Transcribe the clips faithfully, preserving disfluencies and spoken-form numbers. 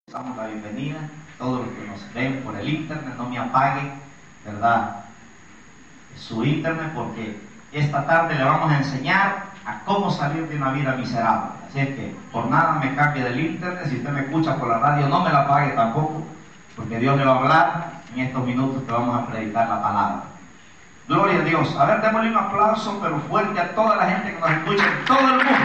Damos la bienvenida a todos los que nos ven por el internet. No me apague, ¿verdad?, su internet, porque esta tarde le vamos a enseñar a cómo salir de una vida miserable. Así es que por nada me cambie del internet. Si usted me escucha por la radio, no me la apague tampoco, porque Dios le va a hablar en estos minutos que vamos a predicar la palabra. Gloria a Dios. A ver, démosle un aplauso pero fuerte a toda la gente que nos escucha en todo el mundo.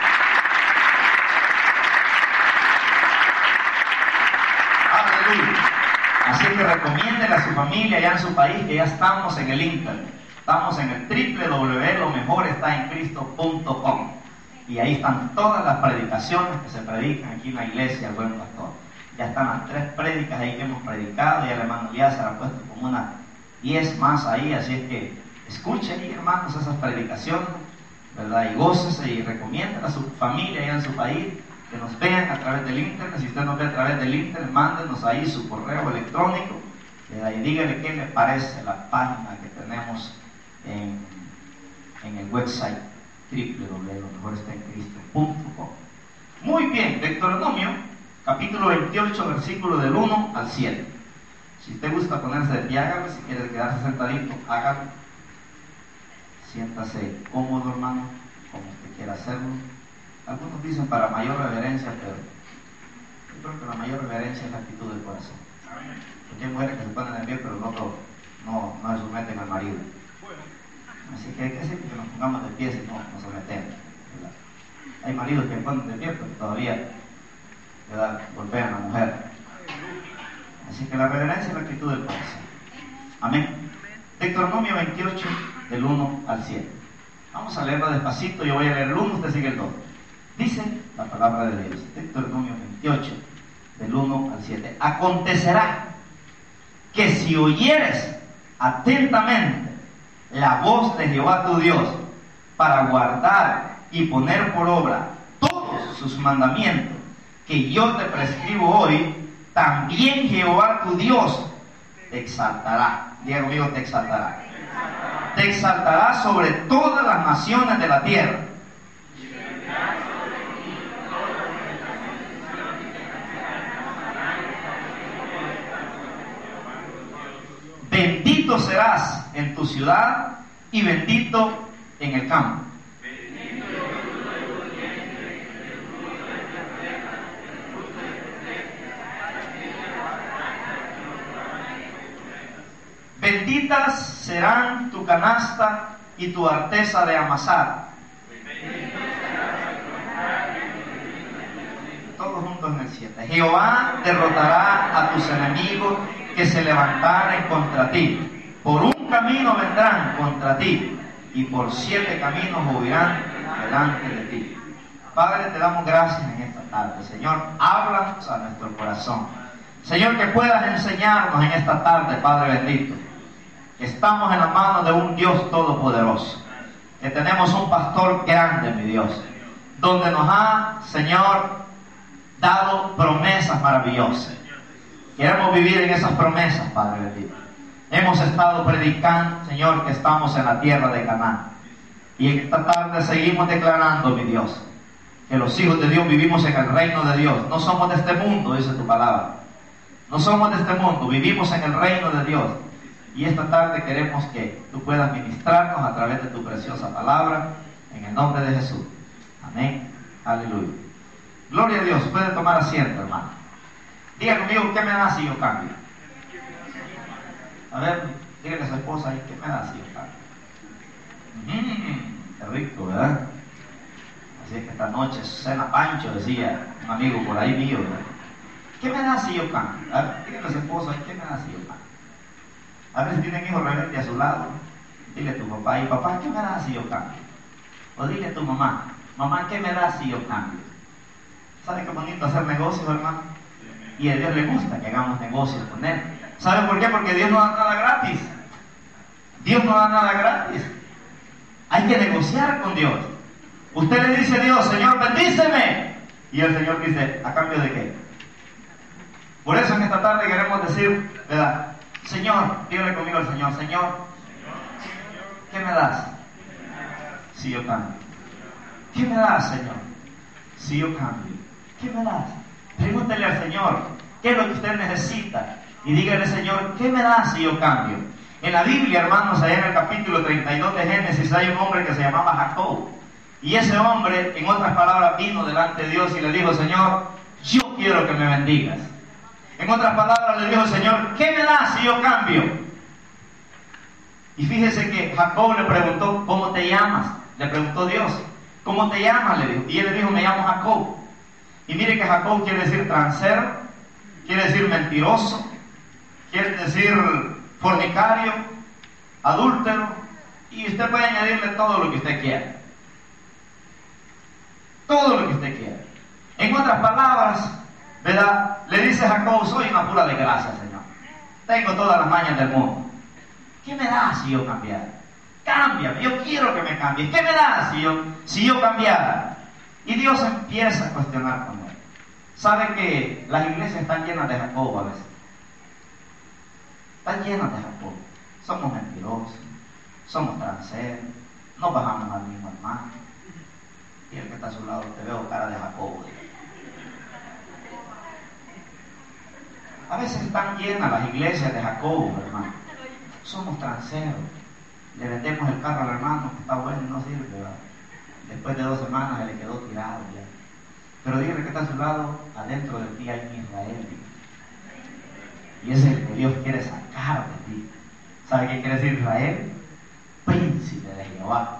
Así que recomiéndele a su familia allá en su país que ya estamos en el internet. Estamos en el doble u doble u doble u punto lo mejor está en cristo punto com. Y ahí están todas las predicaciones que se predican aquí en la iglesia, el Buen Pastor. Ya están las tres prédicas ahí que hemos predicado. Ya el hermano Elías se ha puesto como unas diez más ahí. Así es que escuchen, hermanos, esas predicaciones, ¿verdad? Y gócese y recomienden a su familia allá en su país que nos vean a través del internet. Si usted nos ve a través del internet, mándenos ahí su correo electrónico, ¿verdad? Y dígale qué le parece la página que tenemos en, en el website doble u doble u doble u punto lo mejor está en cristo punto com. Muy bien, Deuteronomio capítulo veintiocho, versículo del uno al siete. Si usted gusta ponerse de pie, hágalo. Si quiere quedarse sentadito, hágalo. Siéntase cómodo, hermano, como usted quiera hacerlo. Algunos dicen para mayor reverencia, pero yo creo que la mayor reverencia es la actitud del corazón. Porque hay mujeres que se ponen de pie, pero no, no, no se someten al marido. Así que hay que decir que nos pongamos de pie si no nos sometemos, ¿verdad? Hay maridos que se ponen de pie, pero todavía, ¿verdad?, golpean a la mujer. Así que la reverencia es la actitud del corazón. Amén. Deuteronomio veintiocho, del uno al siete. Vamos a leerlo despacito. Yo voy a leer el uno, usted sigue el dos. Dice la palabra de Dios, Deuteronomio veintiocho, del uno al siete. Acontecerá que si oyeres atentamente la voz de Jehová tu Dios para guardar y poner por obra todos sus mandamientos que yo te prescribo hoy, también Jehová tu Dios te exaltará. Diga conmigo, te exaltará. Te exaltará sobre todas las naciones de la tierra. Bendito serás en tu ciudad y bendito en el campo. Benditas serán tu canasta y tu arteza de amasar. Todos juntos en el siete. Jehová derrotará a tus enemigos que se levantaren contra ti. Por un camino vendrán contra ti y por siete caminos huirán delante de ti. Padre, te damos gracias en esta tarde. Señor, háblanos a nuestro corazón. Señor, que puedas enseñarnos en esta tarde, Padre bendito. Estamos en la mano de un Dios todopoderoso, que tenemos un pastor grande, mi Dios, donde nos ha, Señor, dado promesas maravillosas. Queremos vivir en esas promesas, Padre bendito. Hemos estado predicando, Señor, que estamos en la tierra de Canaán. Y esta tarde seguimos declarando, mi Dios, que los hijos de Dios vivimos en el reino de Dios. No somos de este mundo, dice tu palabra. No somos de este mundo, vivimos en el reino de Dios. Y esta tarde queremos que tú puedas ministrarnos a través de tu preciosa palabra, en el nombre de Jesús. Amén. Aleluya. Gloria a Dios. Puede tomar asiento, hermano. Diga conmigo, ¿qué me da si yo cambio? A ver, dígale a su esposa ahí, ¿qué me da si yo cambio? Mmm, qué rico, ¿verdad? Así es que esta noche cena Pancho, decía un amigo por ahí mío, ¿verdad? ¿Qué me da si yo cambio? A ver, dígale a su esposa ahí, ¿qué me da si yo cambio? A ver si tienen hijos rebeldes a su lado. Dile a tu papá, y papá, ¿qué me da si yo cambio? O dile a tu mamá, mamá, ¿qué me da si yo cambio? ¿Sabe qué bonito hacer negocios, hermano? Y a Dios le gusta que hagamos negocios con Él. ¿Sabe por qué? Porque Dios no da nada gratis. Dios no da nada gratis. Hay que negociar con Dios. Usted le dice a Dios, Señor, bendíceme. Y el Señor dice, ¿a cambio de qué? Por eso en esta tarde queremos decir, ¿verdad? Señor, dígale conmigo al Señor, Señor, ¿qué me das si yo cambio? ¿Qué me das, Señor, si yo cambio? ¿Qué me das? Pregúntele al Señor, ¿qué es lo que usted necesita? Y dígale, Señor, ¿qué me da si yo cambio? En la Biblia, hermanos, allá en el capítulo treinta y dos de Génesis, hay un hombre que se llamaba Jacob. Y ese hombre, en otras palabras, vino delante de Dios y le dijo, Señor, yo quiero que me bendigas. En otras palabras, le dijo, Señor, ¿qué me da si yo cambio? Y fíjese que Jacob le preguntó, ¿cómo te llamas? Le preguntó Dios, ¿cómo te llamas? Le dijo. Y él le dijo, me llamo Jacob. Y mire que Jacob quiere decir transero, quiere decir mentiroso, quiere decir fornicario, adúltero, y usted puede añadirle todo lo que usted quiera. Todo lo que usted quiera. En otras palabras, ¿verdad? Le dice Jacob, soy una pura desgracia, Señor. Tengo todas las mañas del mundo. ¿Qué me da si yo cambiara? Cámbiame, yo quiero que me cambies. ¿Qué me da si yo, si yo cambiara? Y Dios empieza a cuestionar con él. ¿Sabe que las iglesias están llenas de Jacob a veces? Están llenas de Jacob. Somos mentirosos, somos transeros, no bajamos al mismo hermano. Y el que está a su lado, te veo cara de Jacob. A veces están llenas las iglesias de Jacob, hermano. Somos transeros. Le vendemos el carro al hermano que está bueno y no sirve, ¿verdad? Después de dos semanas se le quedó tirado ya. Pero dígale que está a su lado, adentro de ti hay un Israel. Y ese es el que Dios quiere sacar de ti. ¿Sabe qué quiere decir Israel? Príncipe de Jehová.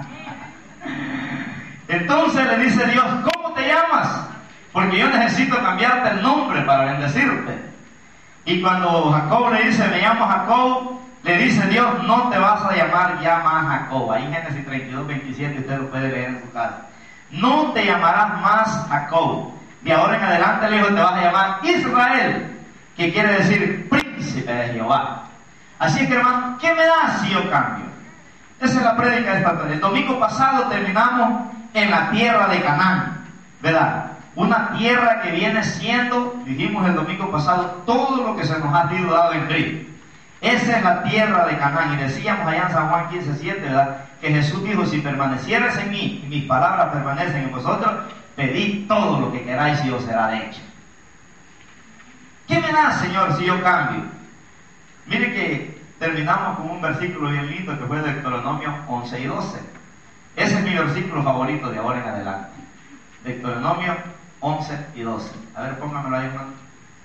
Entonces le dice Dios, ¿cómo te llamas? Porque yo necesito cambiarte el nombre para bendecirte. Y cuando Jacob le dice, me llamo Jacob, le dice Dios, no te vas a llamar ya más Jacob. Ahí en Génesis treinta y dos, veintisiete, usted lo puede leer en su casa. No te llamarás más Jacob. De ahora en adelante, le dijo, te vas a llamar Israel, que quiere decir príncipe de Jehová. Así es que, hermano, ¿qué me da si yo cambio? Esa es la prédica de esta tarde. El domingo pasado terminamos en la tierra de Canaán, ¿verdad? Una tierra que viene siendo, dijimos el domingo pasado, todo lo que se nos ha sido dado en Cristo. Esa es la tierra de Canaán. Y decíamos allá en San Juan quince, siete, ¿verdad? Que Jesús dijo, si permanecieres en mí y mis palabras permanecen en vosotros, pedid todo lo que queráis y os será hecho. ¿Qué me da, Señor, si yo cambio? Mire que terminamos con un versículo bien lindo que fue de Deuteronomio once y doce. Ese es mi versículo favorito de ahora en adelante. Deuteronomio once y doce. A ver, póngamelo ahí, hermano.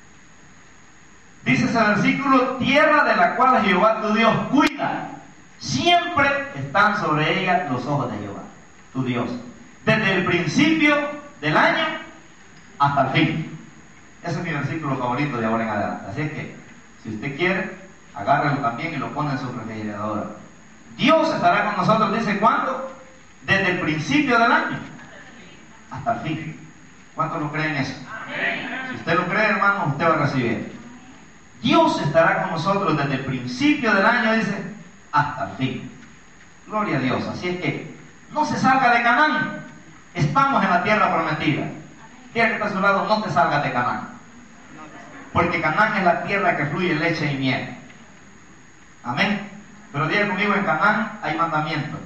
Dice ese versículo, tierra de la cual Jehová tu Dios cuida, siempre están sobre ella los ojos de Jehová, tu Dios, desde el principio del año hasta el fin. Ese es mi versículo favorito de ahora en adelante. Así es que, si usted quiere, agárrelo también y lo pone en su refrigeradora. Dios estará con nosotros, dice, ¿cuándo? Desde el principio del año hasta el fin. ¿Cuántos lo creen eso? Amén. Si usted lo cree, hermano, usted va a recibir. Dios estará con nosotros desde el principio del año, dice, hasta el fin. Gloria a Dios. Así es que no se salga de Canaán. Estamos en la tierra prometida. Diga que está a su lado, no te salgas de Canaán. Porque Canaán es la tierra que fluye leche y miel. Amén. Pero diga conmigo, en Canaán hay mandamientos.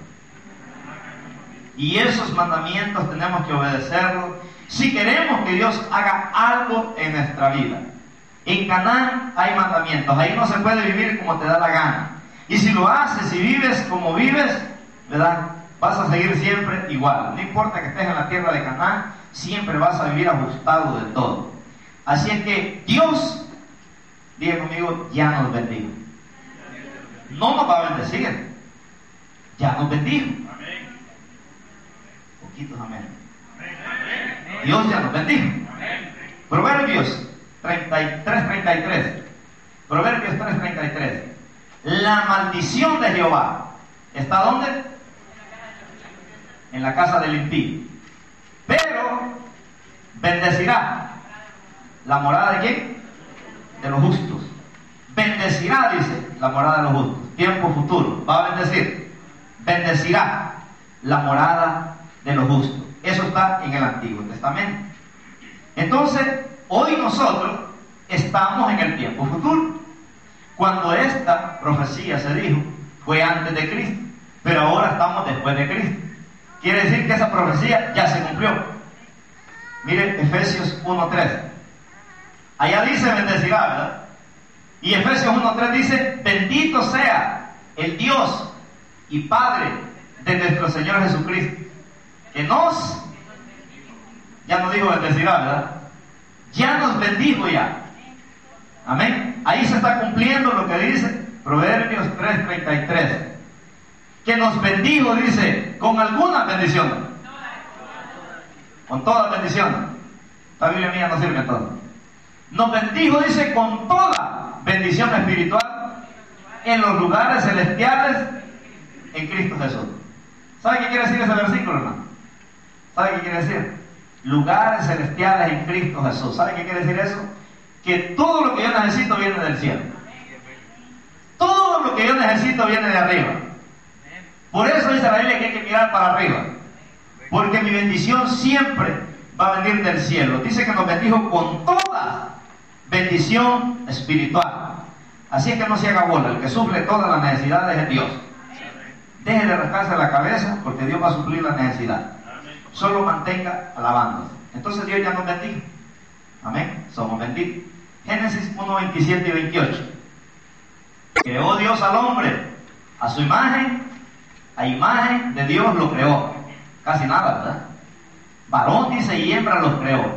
Y esos mandamientos tenemos que obedecerlos si queremos que Dios haga algo en nuestra vida. En Canaán hay mandamientos. Ahí no se puede vivir como te da la gana. Y si lo haces, si vives como vives, ¿verdad? Vas a seguir siempre igual. No importa que estés en la tierra de Canaán, siempre vas a vivir ajustado de todo. Así es que Dios, diga conmigo, ya nos bendijo. No nos va a bendecir, ya nos bendijo. Poquitos amén. Dios ya nos bendijo. Proverbios treinta y tres, treinta y tres. Proverbios tres, treinta y tres. La maldición de Jehová ¿está dónde? En la casa del impío. Pero bendecirá la morada de quién? De los justos. Bendecirá, dice, la morada de los justos. Tiempo futuro. Va a bendecir. Bendecirá la morada de los justos. Eso está en el Antiguo Testamento. Entonces, hoy nosotros estamos en el tiempo futuro. Cuando esta profecía se dijo, fue antes de Cristo, pero ahora estamos después de Cristo. Quiere decir que esa profecía ya se cumplió. Mire Efesios uno tres. Allá dice bendecirá, ¿verdad? Y Efesios uno tres dice, bendito sea el Dios y Padre de nuestro Señor Jesucristo, que nos, ya no dijo bendecirá, ¿verdad? Ya nos bendijo ya. Amén. Ahí se está cumpliendo lo que dice Proverbios tres treinta y tres. Que nos bendijo, dice, con alguna bendición. Con todas bendiciones. La Biblia mía no sirve entonces. Nos bendijo, dice, con toda bendición espiritual en los lugares celestiales en Cristo Jesús. ¿Sabe qué quiere decir ese versículo, hermano? ¿Sabe qué quiere decir? Lugares celestiales en Cristo Jesús. ¿Sabe qué quiere decir eso? Que todo lo que yo necesito viene del cielo. Todo lo que yo necesito viene de arriba. Por eso dice la Biblia que hay que mirar para arriba. Porque mi bendición siempre va a venir del cielo. Dice que nos bendijo con toda bendición espiritual. Así es que no se haga bola. El que suple todas las necesidades es Dios. Deje de rascarse la cabeza porque Dios va a suplir la necesidad. Solo mantenga alabándose. Entonces Dios ya nos bendijo. Amén. Somos benditos. Génesis uno veintisiete y veintiocho. Creó Dios al hombre a su imagen, a imagen de Dios lo creó. Casi nada, ¿verdad? Varón, dice, y hembra los creó.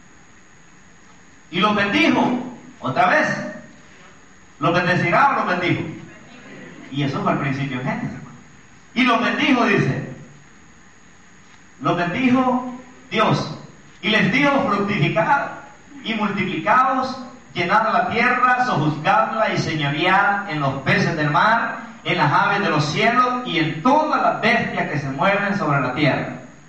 Y los bendijo. Otra vez. ¿Los bendecirá o los bendijo? Y eso fue al principio en Génesis. Y los bendijo, dice. Los bendijo Dios. Y les dijo, fructificad y multiplicaos, llenad la tierra, sojuzgadla y señoread en los peces del mar, en las aves de los cielos y en todas las bestias que se mueven sobre la tierra.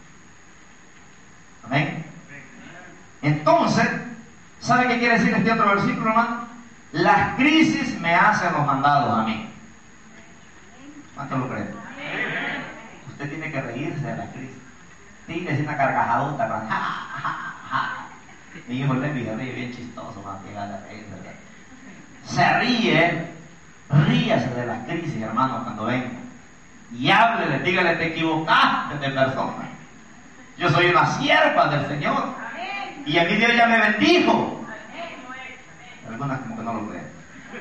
Amén. Entonces, ¿sabe qué quiere decir este otro versículo, hermano? Las crisis me hacen los mandados a mí. ¿Cuánto lo creen? Usted tiene que reírse de las crisis. Tírese una carcajadota, ja, ja, ja. Mi hijo le ríe, ríe bien chistoso, más que gana reírse. Se ríe, ríase de las crisis, hermano, cuando venga. Y háblele, dígale, te equivocaste de persona. Yo soy una sierva del Señor. Y a mí Dios ya me bendijo. Algunas como que no lo creen.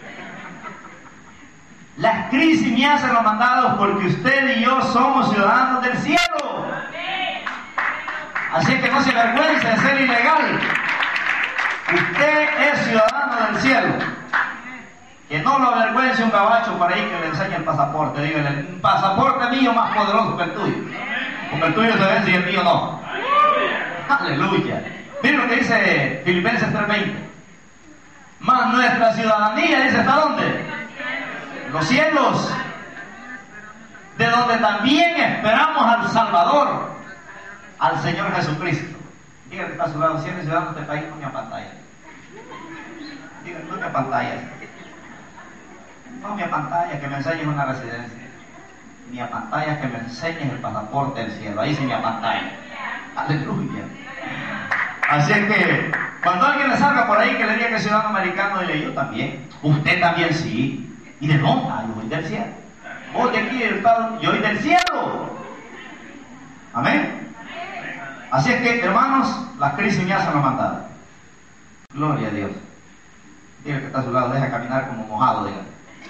Las crisis me hacen los mandados porque usted y yo somos ciudadanos del cielo. Así que no se avergüence de ser ilegal. Usted es ciudadano del cielo. Que no lo avergüence un gabacho para ir que le enseñe el pasaporte. Dígale, un pasaporte mío más poderoso que el tuyo. Porque el tuyo se vence y el mío no. Aleluya. Miren lo que dice Filipenses tres veinte. Mas nuestra ciudadanía, dice, ¿está dónde? Los cielos. De donde también esperamos al Salvador, al Señor Jesucristo. Dígale que está a su lado, si eres ciudadano de este país, no me apantalla. Dígale, no me apantallas. No me apantallas que me enseñes una residencia. Ni apantallas que me enseñes el pasaporte del cielo. Ahí sí me apantalla. Aleluya. Así es que cuando alguien le salga por ahí que le diga que es ciudadano americano, dile, yo también. Usted también sí. ¿Y de dónde? Ah, yo soy del cielo. Vos de aquí del estado, yo soy del cielo. Amén. Así es que, hermanos, las crisis me hacen los mandados. Gloria a Dios. Diga que está a su lado, deja caminar como mojado, diga.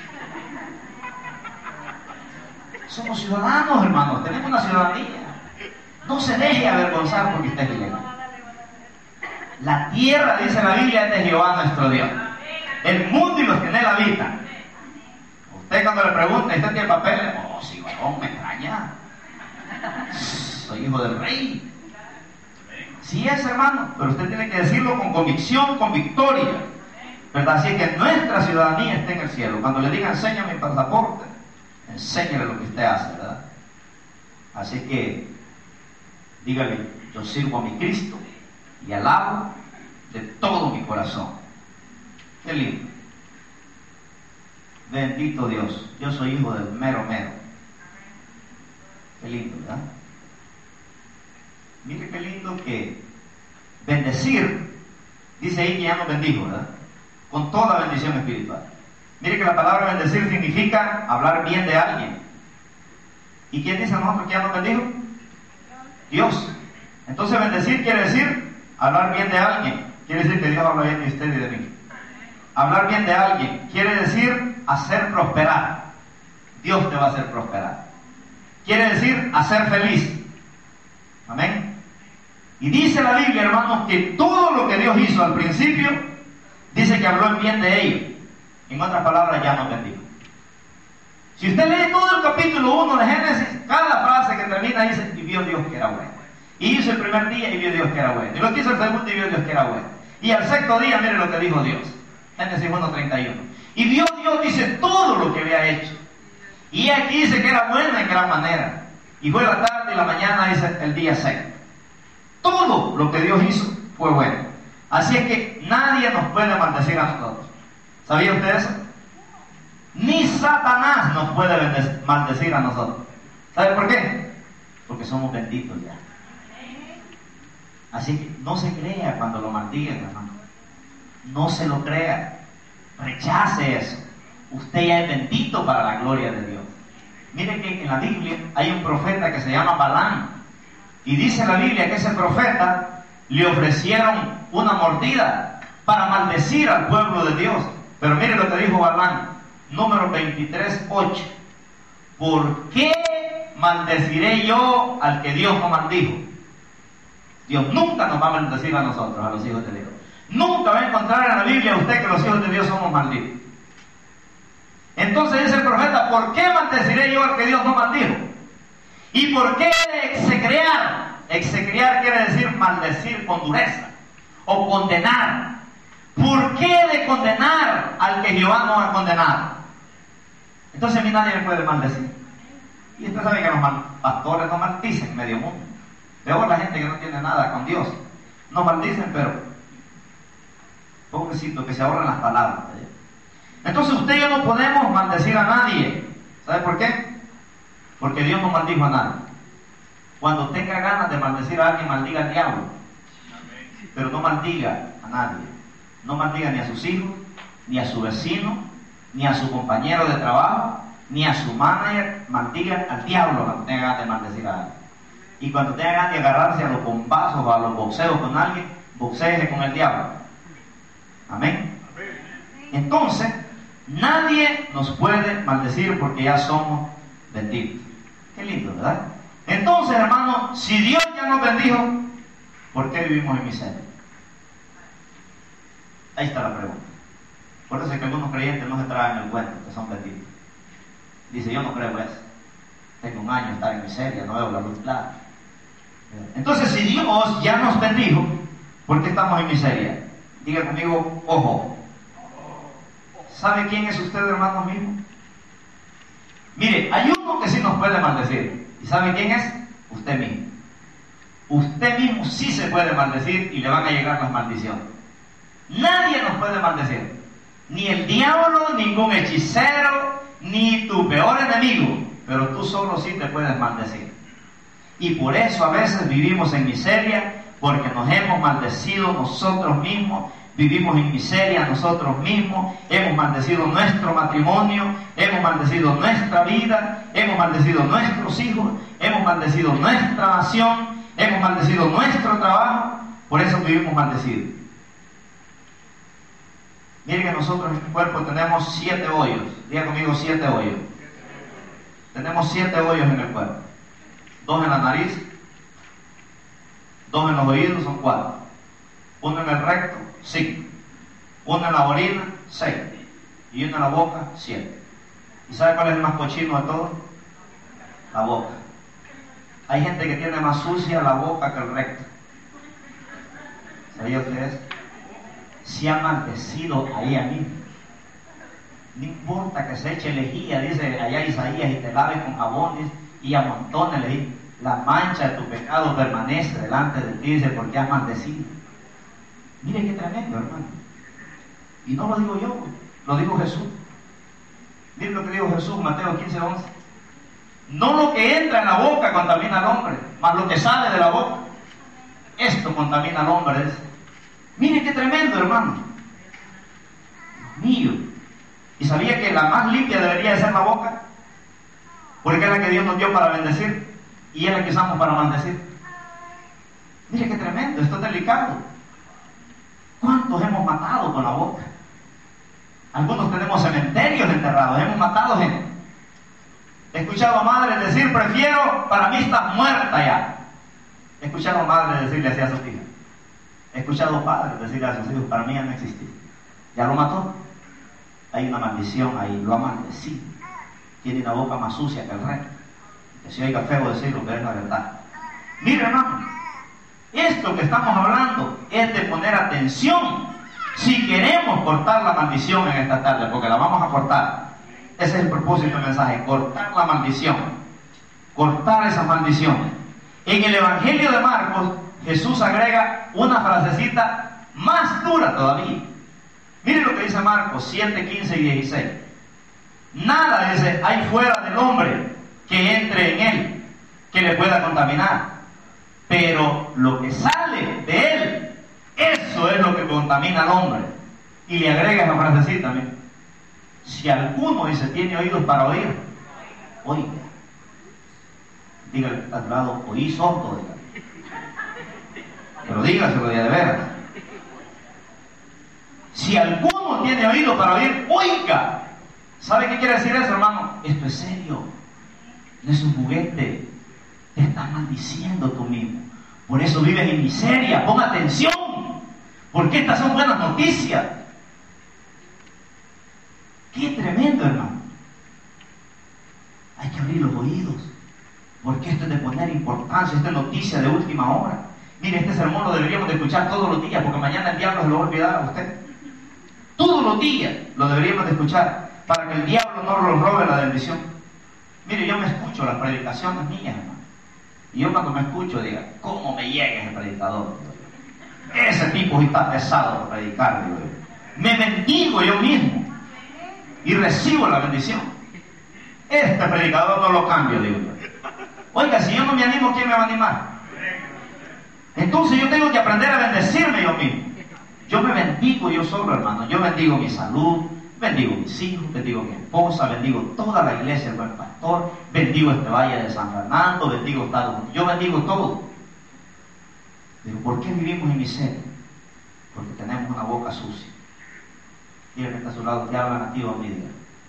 Somos ciudadanos, hermanos, tenemos una ciudadanía. No se deje avergonzar porque usted es ilegal. La tierra, dice la Biblia, es de Jehová nuestro Dios. El mundo y los que en él habitan. Usted cuando le pregunta, ¿usted tiene papeles? Oh, sí, varón, me extraña. Soy hijo del rey. Sí es, hermano, pero usted tiene que decirlo con convicción, con victoria, ¿verdad? Así que nuestra ciudadanía está en el cielo. Cuando le diga, enséñame mi pasaporte, enséñale lo que usted hace, ¿verdad? Así que, dígale, yo sirvo a mi Cristo y alabo de todo mi corazón. Qué lindo. Bendito Dios, yo soy hijo del mero mero. Qué lindo, ¿verdad? Mire qué lindo que bendecir, dice ahí que ya nos bendijo, ¿verdad? Con toda bendición espiritual. Mire que la palabra bendecir significa hablar bien de alguien. ¿Y quién dice a nosotros que ya nos bendijo? Dios. Entonces bendecir quiere decir hablar bien de alguien, quiere decir que Dios habla bien de usted y de mí. Hablar bien de alguien quiere decir hacer prosperar. Dios te va a hacer prosperar. Quiere decir hacer feliz. Amén. Y dice la Biblia, hermanos, que todo lo que Dios hizo al principio, dice que habló en bien de ellos. En otras palabras, ya nos bendijo. Si usted lee todo el capítulo uno de Génesis, cada frase que termina dice, y vio Dios que era bueno. Y hizo el primer día y vio Dios que era bueno. Y lo hizo el segundo y vio Dios que era bueno. Y al sexto día, mire lo que dijo Dios. Génesis uno treinta y uno. Y vio Dios, dice, todo lo que había hecho. Y aquí dice que era bueno en gran manera. Y fue la tarde y la mañana, dice, el día sexto. Todo lo que Dios hizo fue bueno. Así es que nadie nos puede maldecir a nosotros. ¿Sabía usted eso? Ni Satanás nos puede maldecir a nosotros. ¿Sabe por qué? Porque somos benditos ya. Así que no se crea cuando lo maldigan, hermano. No se lo crea. Rechace eso. Usted ya es bendito para la gloria de Dios. Mire que en la Biblia hay un profeta que se llama Balaam. Y dice la Biblia que ese profeta le ofrecieron una mordida para maldecir al pueblo de Dios. Pero mire lo que dijo Balaam, número veintitrés, ocho. ¿Por qué maldeciré yo al que Dios no maldijo? Dios nunca nos va a maldecir a nosotros, a los hijos de Dios. Nunca va a encontrar en la Biblia usted que los hijos de Dios somos malditos. Entonces dice el profeta, ¿por qué maldeciré yo al que Dios no maldijo? ¿Y por qué de execrear? Execrear quiere decir maldecir con dureza o condenar. ¿Por qué de condenar al que Jehová no ha condenado? Entonces a mí nadie me puede maldecir. Y usted sabe que los pastores no maldicen medio mundo. Peor la gente que no tiene nada con Dios. No maldicen, pero pobrecito, que se ahorren las palabras. Entonces usted y yo no podemos maldecir a nadie. ¿Sabe por qué? Porque Dios no maldijo a nadie. Cuando tenga ganas de maldecir a alguien, maldiga al diablo. Pero no maldiga a nadie. No maldiga ni a sus hijos, ni a su vecino, ni a su compañero de trabajo, ni a su manager. Maldiga al diablo cuando tenga ganas de maldecir a alguien. Y cuando tenga ganas de agarrarse a los bombazos o a los boxeos con alguien, boxeese con el diablo. Amén. Entonces, nadie nos puede maldecir porque ya somos benditos. Qué lindo, ¿verdad? Entonces, hermano, si Dios ya nos bendijo, ¿por qué vivimos en miseria? Ahí está la pregunta. Por eso es que algunos creyentes no se tragan el cuento, que son benditos. Dice, yo no creo eso. Tengo un año de estar en miseria, no veo la luz clara. Entonces, si Dios ya nos bendijo, ¿por qué estamos en miseria? Diga conmigo, ojo. ¿Sabe quién es usted, hermano mismo? Mire, hay uno que sí nos puede maldecir. ¿Y sabe quién es? Usted mismo. Usted mismo sí se puede maldecir y le van a llegar las maldiciones. Nadie nos puede maldecir. Ni el diablo, ningún hechicero, ni tu peor enemigo. Pero tú solo sí te puedes maldecir. Y por eso a veces vivimos en miseria, porque nos hemos maldecido nosotros mismos. Vivimos en miseria nosotros mismos, hemos maldecido nuestro matrimonio, hemos maldecido nuestra vida, hemos maldecido nuestros hijos, hemos maldecido nuestra nación, hemos maldecido nuestro trabajo, por eso vivimos maldecidos. Miren que nosotros en el cuerpo tenemos siete hoyos, diga conmigo siete hoyos. Tenemos siete hoyos en el cuerpo, dos en la nariz, dos en los oídos, son cuatro, uno en el recto, cinco, uno en la orina, seis, y uno en la boca, siete. ¿Y sabe cuál es el más cochino de todo? La boca. Hay gente que tiene más sucia la boca que el recto. ¿Sabía usted eso? Se ha maldecido a ella misma. No importa que se eche lejía, dice allá Isaías, y te laves con jabones y amontones lejía. La mancha de tu pecado permanece delante de ti, dice, porque has maldecido. Mire qué tremendo, hermano. Y no lo digo yo, lo dijo Jesús. Mire lo que dijo Jesús, Mateo quince, once. No lo que entra en la boca contamina al hombre, mas lo que sale de la boca, esto contamina al hombre. Dice. Mire qué tremendo, hermano. Dios mío. ¿Y sabía que la más limpia debería de ser la boca? Porque es la que Dios nos dio para bendecir y es la que usamos para maldecir. Mire qué tremendo, esto es delicado. ¿Cuántos hemos matado con la boca? Algunos tenemos cementerios enterrados, hemos matado gente. He escuchado a madres decir, prefiero, para mí estás muerta ya. He escuchado a madres decirle así a sus hijas. He escuchado a padres decirle a sus hijos, para mí ya no existe. ¿Ya lo mató? Hay una maldición ahí, lo ha maldecido. Tiene una boca más sucia que el rey. Que se oiga feo decirlo, pero es la verdad. Mire, hermano, esto que estamos hablando es de poner atención si queremos cortar la maldición en esta tarde, porque la vamos a cortar. Ese es el propósito del mensaje, cortar la maldición, cortar esa maldición. En el Evangelio de Marcos, Jesús agrega una frasecita más dura todavía. Miren lo que dice Marcos siete, quince y dieciséis. Nada, dice, hay fuera del hombre que entre en él, que le pueda contaminar. Pero lo que sale de él, eso es lo que contamina al hombre. Y le agrega esa frasecita, miren. Si alguno, dice, tiene oídos para oír, oiga. Diga al lado, oí sordo, diga. Pero dígaselo de veras. Si alguno tiene oído para oír, oiga. ¿Sabe qué quiere decir eso, hermano? Esto es serio. No es un juguete. Te estás maldiciendo tú mismo. Por eso vives en miseria. Pon atención. Porque estas son buenas noticias. Qué tremendo, hermano. Hay que abrir los oídos. Porque esto es de poner importancia. Esta es noticia de última hora. Mire, este sermón lo deberíamos de escuchar todos los días. Porque mañana el diablo se lo va a olvidar a usted. Todos los días lo deberíamos de escuchar. Para que el diablo no nos robe la bendición. Mire, yo me escucho las predicaciones mías, hermano. Y yo cuando me escucho, diga, ¿cómo me llega ese predicador? Ese tipo está pesado para predicar, digo yo. Me bendigo yo mismo. Y recibo la bendición. Este predicador no lo cambio, digo yo. Oiga, si yo no me animo, ¿quién me va a animar? Entonces yo tengo que aprender a bendecirme yo mismo. Yo me bendigo yo solo, hermano. Yo bendigo mi salud, bendigo mis hijos, bendigo mi esposa, bendigo toda la iglesia, el buen pastor, bendigo este valle de San Fernando, bendigo Estados Unidos. Yo bendigo todo. Pero ¿por qué vivimos en miseria? Porque tenemos una boca sucia. Mira que está a su lado, te hablan a ti o a mí, diga.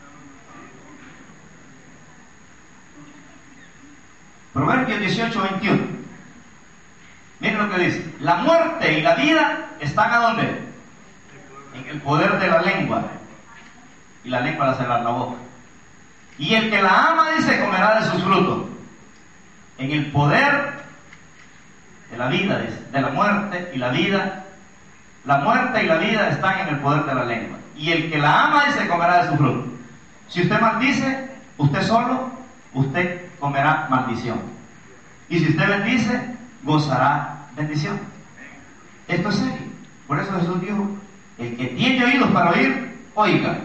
Proverbios dieciocho, veintiuno. Miren lo que dice. La muerte y la vida están ¿a dónde? En el poder de la lengua. Y la lengua la cerrará la boca. Y el que la ama, dice, comerá de sus frutos. En el poder de la vida, dice, de la muerte y la vida. La muerte y la vida están en el poder de la lengua. Y el que la ama, dice, comerá de sus frutos. Si usted maldice, usted solo, usted comerá maldición. Y si usted bendice, gozará bendición. Esto es serio. Por eso Jesús dijo, el que tiene oídos para oír, oiga.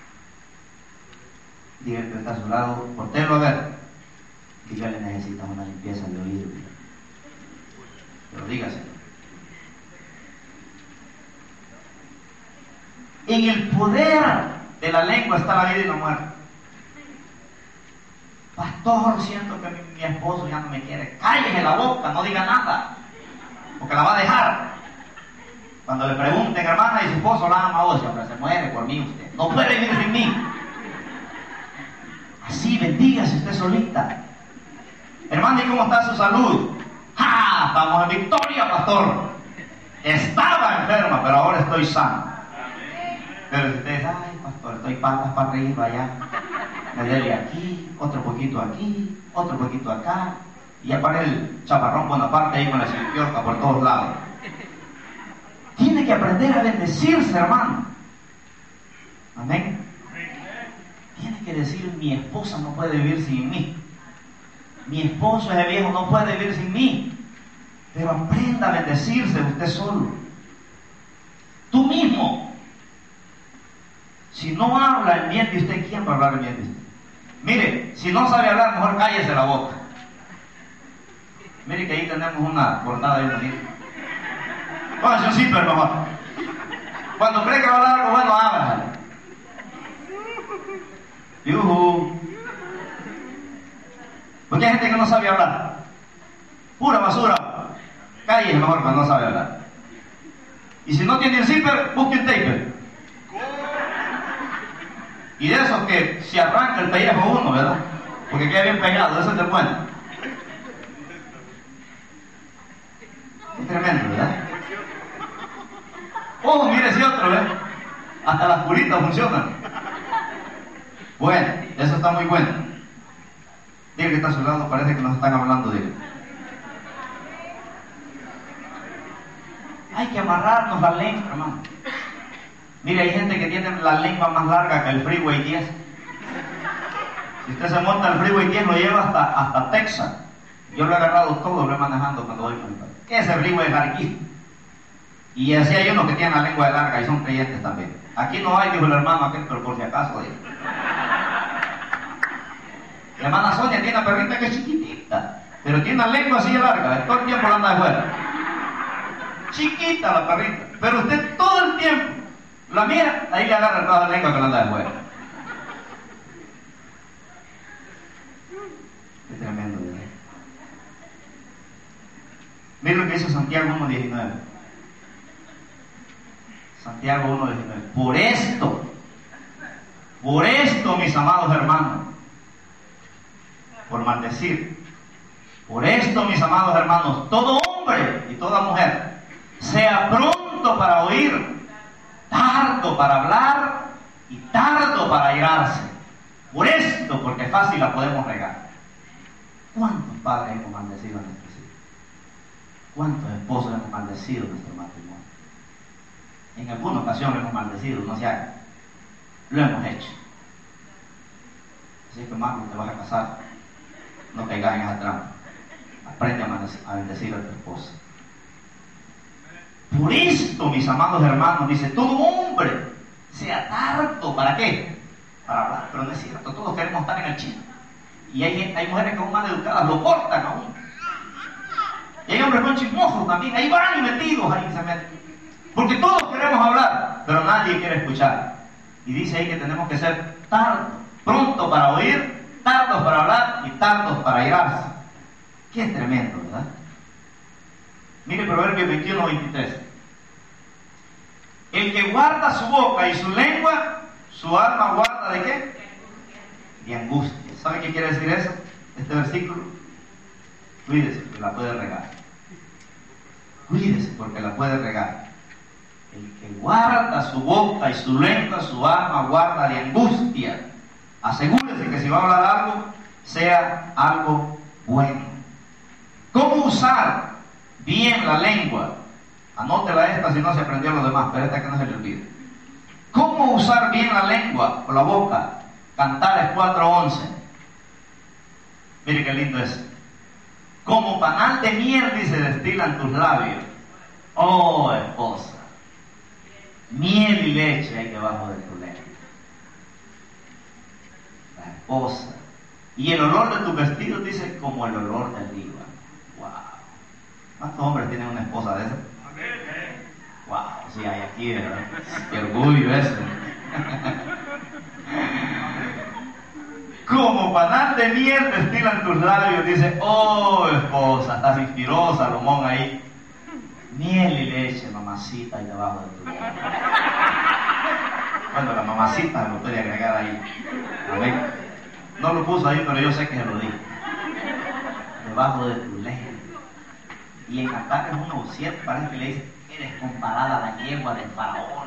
Dígale que está a su lado, portero a ver. Dígale, necesita una limpieza de oído. Pero dígaselo. En el poder de la lengua está la vida y la muerte. Pastor, siento que mi, mi esposo ya no me quiere. Cállese la boca, no diga nada, porque la va a dejar. Cuando le pregunten, hermana, y su esposo la ama, o sea, se muere por mí usted. No puede vivir sin mí. Así, bendígase usted solita. Hermana, ¿y cómo está su salud? ¡Ja! Estamos en victoria, pastor. Estaba enferma, pero ahora estoy sana. Pero si usted dice, ay, pastor, estoy patas para arriba allá. Me duele aquí, otro poquito aquí, otro poquito acá. Y aparece el chaparrón por una parte ahí con la silipiorca por todos lados. Tiene que aprender a bendecirse, hermano. Amén. Tiene que decir, mi esposa no puede vivir sin mí. Mi esposo, ese viejo, no puede vivir sin mí. Pero aprenda a bendecirse usted solo. Tú mismo. Si no habla el bien de usted, ¿quién va a hablar el bien de usted? Mire, si no sabe hablar, mejor cállese la boca. Mire que ahí tenemos una portada ahí bonita. Póngase un zipper mejor. Cuando cree que va a hablar algo bueno, habla. Yuhu. Porque hay gente que no sabe hablar. Pura basura. Cállese mejor cuando no sabe hablar. Y si no tienen zipper, busquen taper. Y de esos que se arranca el pellejo uno, ¿verdad? Porque queda bien pegado, eso es del bueno. Es tremendo, ¿verdad? Oh, mire si otro, ¿ves? Hasta las curitas funcionan. Bueno, eso está muy bueno. Diga que está a su lado, parece que nos están hablando de él. Hay que amarrarnos la lengua, hermano. Mire, hay gente que tiene la lengua más larga que el Freeway diez. Si usted se monta el Freeway diez, lo lleva hasta, hasta Texas. Yo lo he agarrado todo, lo he manejando cuando voy con el padre. Ese Freeway es larguísimo. Y así hay unos que tienen la lengua larga y son creyentes también. Aquí no hay, dijo el hermano aquel, pero por si acaso. Dijo. La hermana Sonia tiene una perrita que es chiquitita, pero tiene una lengua así larga, todo el tiempo la anda de fuera. Chiquita la perrita, pero usted todo el tiempo la mira, ahí le agarra el pedazo de lengua que la anda de fuera. Qué tremendo, ¿verdad? Mira lo que dice Santiago uno diecinueve. Santiago uno diecinueve. Por esto, por esto, mis amados hermanos, por maldecir, por esto, mis amados hermanos, todo hombre y toda mujer, sea pronto para oír, tardo para hablar y tardo para airarse. Por esto, porque fácil la podemos regar. ¿Cuántos padres hemos maldecido a nuestros hijos? ¿Cuántos esposos hemos maldecido nuestro matrimonio? En alguna ocasión lo hemos maldecido, no se haga. Lo hemos hecho. Así que, hermano, te vas a casar, no caigas en esa trampa. Aprende a bendecir a tu esposa. Por esto, mis amados hermanos, dice, todo hombre sea tardo. ¿Para qué? Para hablar. Pero no es cierto, todos queremos estar en el chisme. Y hay, hay mujeres que son mal educadas, lo cortan aún. Y hay hombres muy chismosos también, ahí van y metidos, ahí se meten. Porque todos queremos hablar, pero nadie quiere escuchar. Y dice ahí que tenemos que ser tardos, pronto para oír, tardos para hablar y tardos para airarse. Qué tremendo, ¿verdad? Mire Proverbios veintiuno veintitrés. El que guarda su boca y su lengua, su alma guarda ¿de qué? De angustia. ¿Sabe qué quiere decir eso? Este versículo. Cuídese, porque la puede regar. Cuídese, porque la puede regar. El que guarda su boca y su lengua, su alma guarda de angustia. Asegúrese que si va a hablar algo, sea algo bueno. ¿Cómo usar bien la lengua? Anótela esta si no se aprendió lo demás, pero esta que no se le olvide. ¿Cómo usar bien la lengua o la boca? Cantares cuatro once. Mire qué lindo es. Como panal de miel, dice, destilan tus labios. Oh, esposa. Miel y leche hay debajo de tu lengua. La esposa. Y el olor de tu vestido, dice, como el olor del líbano. Wow. ¿Cuántos hombres tienen una esposa de esa? Wow, sí hay aquí, ¿verdad? Qué orgullo ese. Como panal de miel destilan tus labios, dice, oh esposa, estás inspiró Salomón ahí. Miel y leche, mamacita, ahí debajo de tu lengua. Bueno, la mamacita lo puede agregar ahí. A ver, no lo puso ahí, pero yo sé que se lo dijo. Debajo de tu lengua. Y en Cantares uno siete parece que le dice, eres comparada a la yegua del faraón.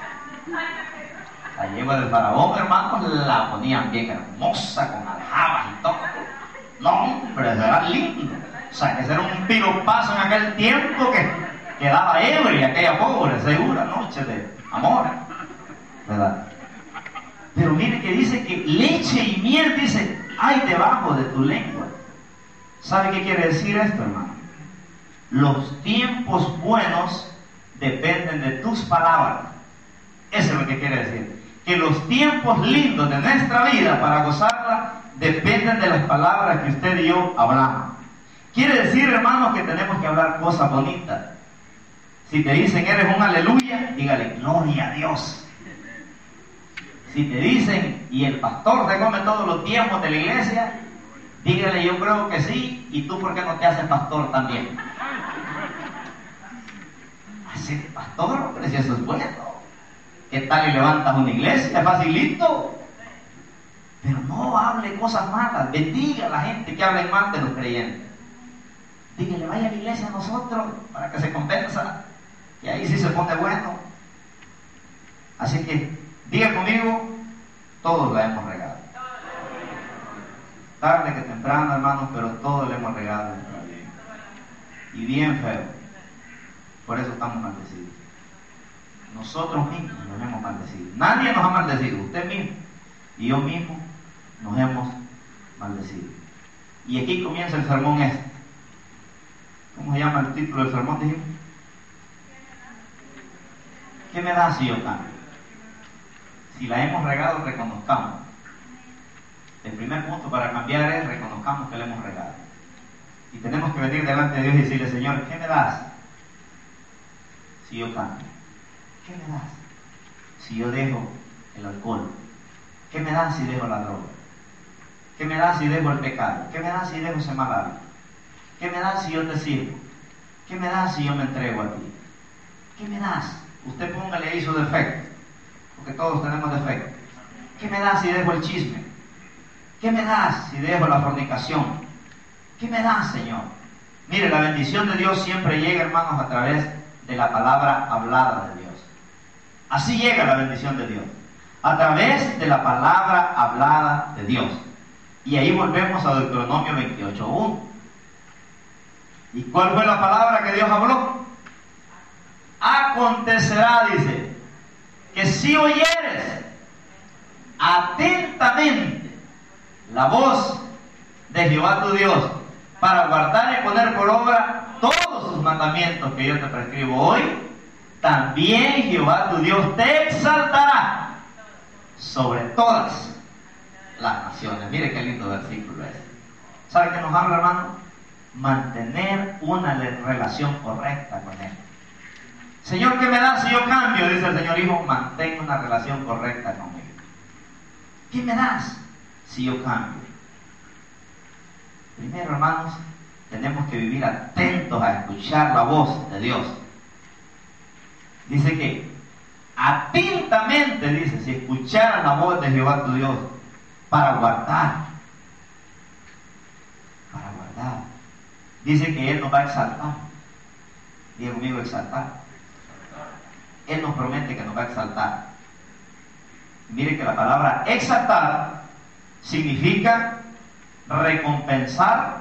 La yegua del faraón, hermanos, la ponían bien hermosa, con aljabas y todo. No, hombre, era lindo. O sea, que ese era un piropazo en aquel tiempo que quedaba ebria aquella pobre, segura noche de amor, ¿verdad? Pero mire que dice que leche y miel, dice, hay debajo de tu lengua. ¿Sabe qué quiere decir esto, hermano? Los tiempos buenos dependen de tus palabras. Eso es lo que quiere decir. Que los tiempos lindos de nuestra vida para gozarla dependen de las palabras que usted y yo hablamos. Quiere decir, hermanos, que tenemos que hablar cosas bonitas. Si te dicen eres un aleluya, dígale gloria a Dios. Si te dicen y el pastor te come todos los diezmos de la iglesia, dígale yo creo que sí, y tú por qué no te haces pastor también. Así decir, pastor, pero si eso es bueno, ¿qué tal y levantas una iglesia? Es facilito. Pero no hable cosas malas, bendiga a la gente que hable mal de los creyentes. Dígale, vaya a la iglesia a nosotros para que se compensa, y ahí sí se pone bueno. Así que, diga conmigo, todos la hemos regado. Tarde que temprano, hermanos, pero todos le hemos regado. Y bien feo. Por eso estamos maldecidos. Nosotros mismos nos hemos maldecido. Nadie nos ha maldecido, usted mismo y yo mismo nos hemos maldecido. Y aquí comienza el sermón este. ¿Cómo se llama el título del sermón? Dijimos, ¿qué me da si yo cambio? Si la hemos regado, reconozcamos. El primer punto para cambiar es reconozcamos que la hemos regado. Y tenemos que venir delante de Dios y decirle, Señor, ¿qué me das si yo cambio? ¿Qué me das si yo dejo el alcohol? ¿Qué me das si dejo la droga? ¿Qué me das si dejo el pecado? ¿Qué me das si dejo ese mal hábito? ¿Qué me das si yo te sirvo? ¿Qué me das si yo me entrego a ti? ¿Qué me das? Usted póngale ahí su defecto, porque todos tenemos defectos. ¿Qué me das si dejo el chisme? ¿Qué me das si dejo la fornicación? ¿Qué me das, Señor? Mire, la bendición de Dios siempre llega, hermanos, a través de la palabra hablada de Dios. Así llega la bendición de Dios, a través de la palabra hablada de Dios. Y ahí volvemos a Deuteronomio veintiocho uno. ¿Y cuál fue la palabra que Dios habló? Acontecerá, dice, que si oyeres atentamente la voz de Jehová tu Dios, para guardar y poner por obra todos sus mandamientos que yo te prescribo hoy, también Jehová tu Dios te exaltará sobre todas las naciones. Mire qué lindo versículo es. ¿Sabe qué nos habla, hermano? Mantener una relación correcta con Él. Señor, ¿qué me da si yo cambio? Dice el Señor, hijo, mantén una relación correcta conmigo. ¿Qué me das si yo cambio? Primero, hermanos, tenemos que vivir atentos a escuchar la voz de Dios. Dice que atentamente, dice, si escucharan la voz de Jehová tu Dios, para guardar, para guardar, dice que Él nos va a exaltar. Diga conmigo, exaltar. Él nos promete que nos va a exaltar. Mire que la palabra exaltar significa recompensar,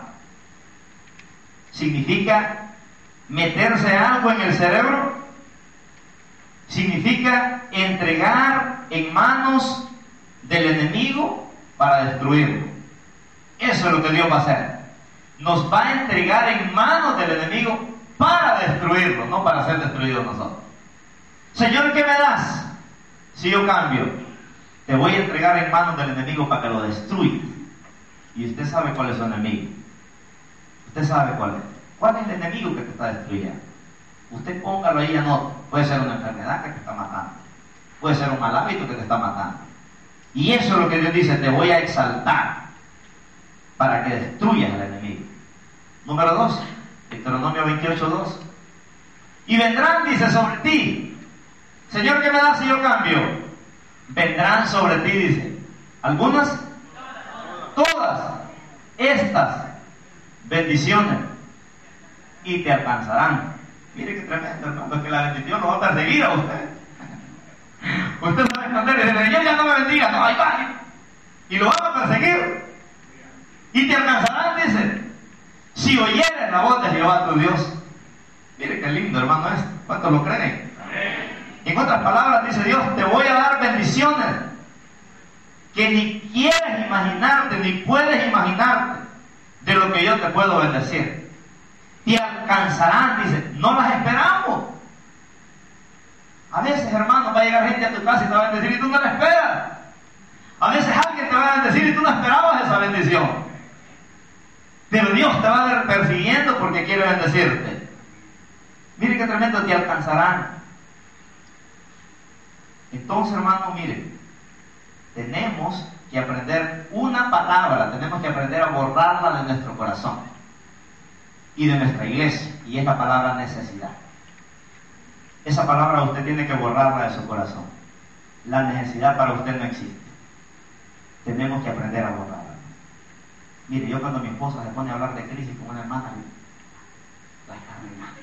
significa meterse algo en el cerebro, significa entregar en manos del enemigo para destruirlo. Eso es lo que Dios va a hacer. Nos va a entregar en manos del enemigo para destruirlo, no para ser destruidos nosotros. Señor, ¿qué me das si yo cambio? Te voy a entregar en manos del enemigo para que lo destruyas. Y usted sabe cuál es su enemigo. Usted sabe cuál es. ¿Cuál es el enemigo que te está destruyendo? Usted póngalo ahí en nota. Puede ser una enfermedad que te está matando. Puede ser un mal hábito que te está matando. Y eso es lo que Dios dice, te voy a exaltar para que destruyas al enemigo. Número dos, Deuteronomio veintiocho dos. Y vendrán, dice, sobre ti. Señor, ¿qué me das si yo cambio? Vendrán sobre ti, dice. ¿Algunas? Todas estas bendiciones y te alcanzarán. Mire qué tremendo, hermano, que la bendición lo va a perseguir a usted. Usted se va a esconder y dice, Señor, ya no me bendiga, no, ahí va. Y lo van a perseguir. Y te alcanzarán, dice, si oyeres la voz de Jehová tu Dios. Mire qué lindo, hermano, esto. ¿Cuántos lo creen? En otras palabras, dice Dios, te voy a dar bendiciones que ni quieres imaginarte, ni puedes imaginarte de lo que yo te puedo bendecir. Te alcanzarán, dice, no las esperamos. A veces, hermano, va a llegar gente a tu casa y te va a bendecir y tú no la esperas. A veces alguien te va a bendecir y tú no esperabas esa bendición. Pero Dios te va a ir persiguiendo porque quiere bendecirte. Mire qué tremendo, te alcanzarán. Entonces, hermano, mire, tenemos que aprender una palabra, tenemos que aprender a borrarla de nuestro corazón y de nuestra iglesia, y es la palabra necesidad. esa palabra usted tiene que borrarla de su corazón. La necesidad para usted no existe. Tenemos que aprender a borrarla. Mire, yo cuando mi esposa se pone a hablar de crisis con una hermana, la carne,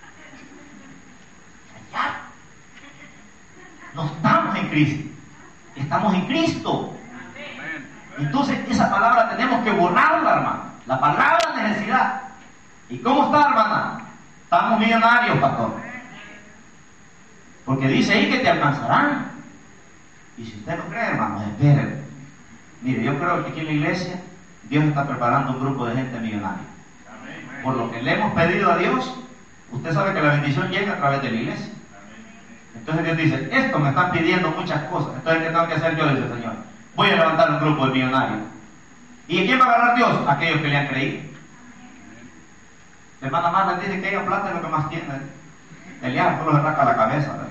ya. No estamos en crisis, estamos en Cristo. Entonces esa palabra tenemos que borrarla, hermano. La palabra necesidad. ¿Y cómo está, hermana? Estamos millonarios, pastor. Porque dice ahí que te alcanzarán. Y si usted no cree, hermano, espere. Mire, yo creo que aquí en la iglesia Dios está preparando un grupo de gente millonaria. Por lo que le hemos pedido a Dios, usted sabe que la bendición llega a través de la iglesia. Entonces Dios dice, esto me están pidiendo muchas cosas. Entonces, ¿qué tengo que hacer yo? Dice el Señor. Voy a levantar un grupo de millonarios. ¿Y a quién va a agarrar Dios? Aquellos que le han creído. La hermana Marla dice que ella plata es lo que más tiene. Eliab solo se rasca la cabeza, ¿verdad?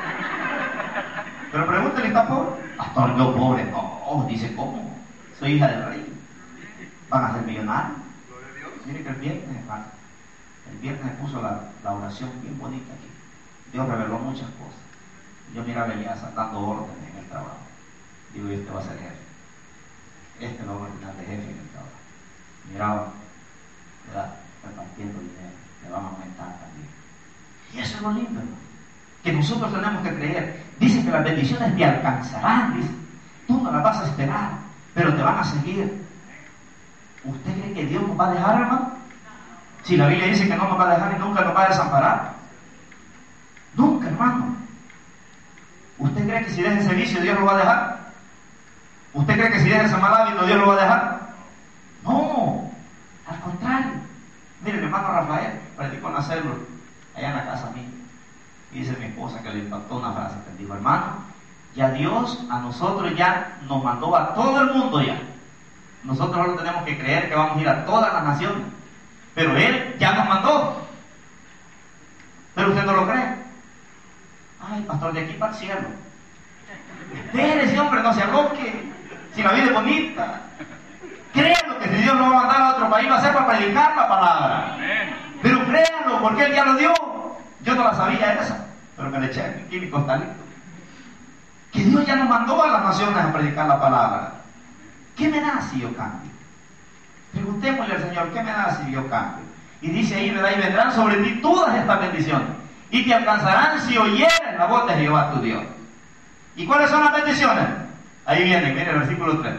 Pero pregúntale, ¿está pobre? Pastor, yo pobre. No, dice, ¿cómo? Soy hija del rey. ¿Van a ser millonarios? Mire que el viernes, hermano, el viernes me puso la, la oración bien bonita aquí. Dios reveló muchas cosas. Yo miraba a Elías dando órdenes en el trabajo. Digo, este va a ser jefe. Este lo va a ordenar de jefe en el trabajo. Miraba, ¿verdad? Repartiendo dinero. Le van a aumentar también. Y eso es lo lindo, hermano. Que nosotros tenemos que creer. Dice que las bendiciones te alcanzarán, dice. Tú no las vas a esperar, pero te van a seguir. ¿Usted cree que Dios nos va a dejar, hermano? Si la Biblia dice que no nos va a dejar y nunca nos va a desamparar. Nunca, hermano. ¿Usted cree que si deja ese vicio Dios lo va a dejar? ¿Usted cree que si deja ese mal hábito Dios lo va a dejar? No, al contrario. Mire, mi hermano Rafael predicó en la célula, allá en la casa mía. Y dice mi esposa que le impactó una frase que dijo, hermano, ya Dios a nosotros ya nos mandó a todo el mundo ya. Nosotros solo tenemos que creer que vamos a ir a todas las naciones. Pero Él ya nos mandó. Pero usted no lo cree. Ay, pastor, de aquí para el cielo. Espérese, hombre, no se arroque. Si la vida es bonita. Créanlo que si Dios lo va a mandar a otro país va a ser para predicar la palabra. Pero créanlo, porque Él ya lo dio. Yo no la sabía esa, pero me le eché aquí mi costalito. Que Dios ya nos mandó a las naciones a predicar la palabra. ¿Qué me da si yo cambio? Preguntémosle al Señor, ¿qué me da si yo cambio? Y dice ahí, ¿verdad? Y vendrán sobre ti todas estas bendiciones. Y te alcanzarán si oyeres la voz de Jehová tu Dios. ¿Y cuáles son las bendiciones? Ahí viene, mire el versículo tres.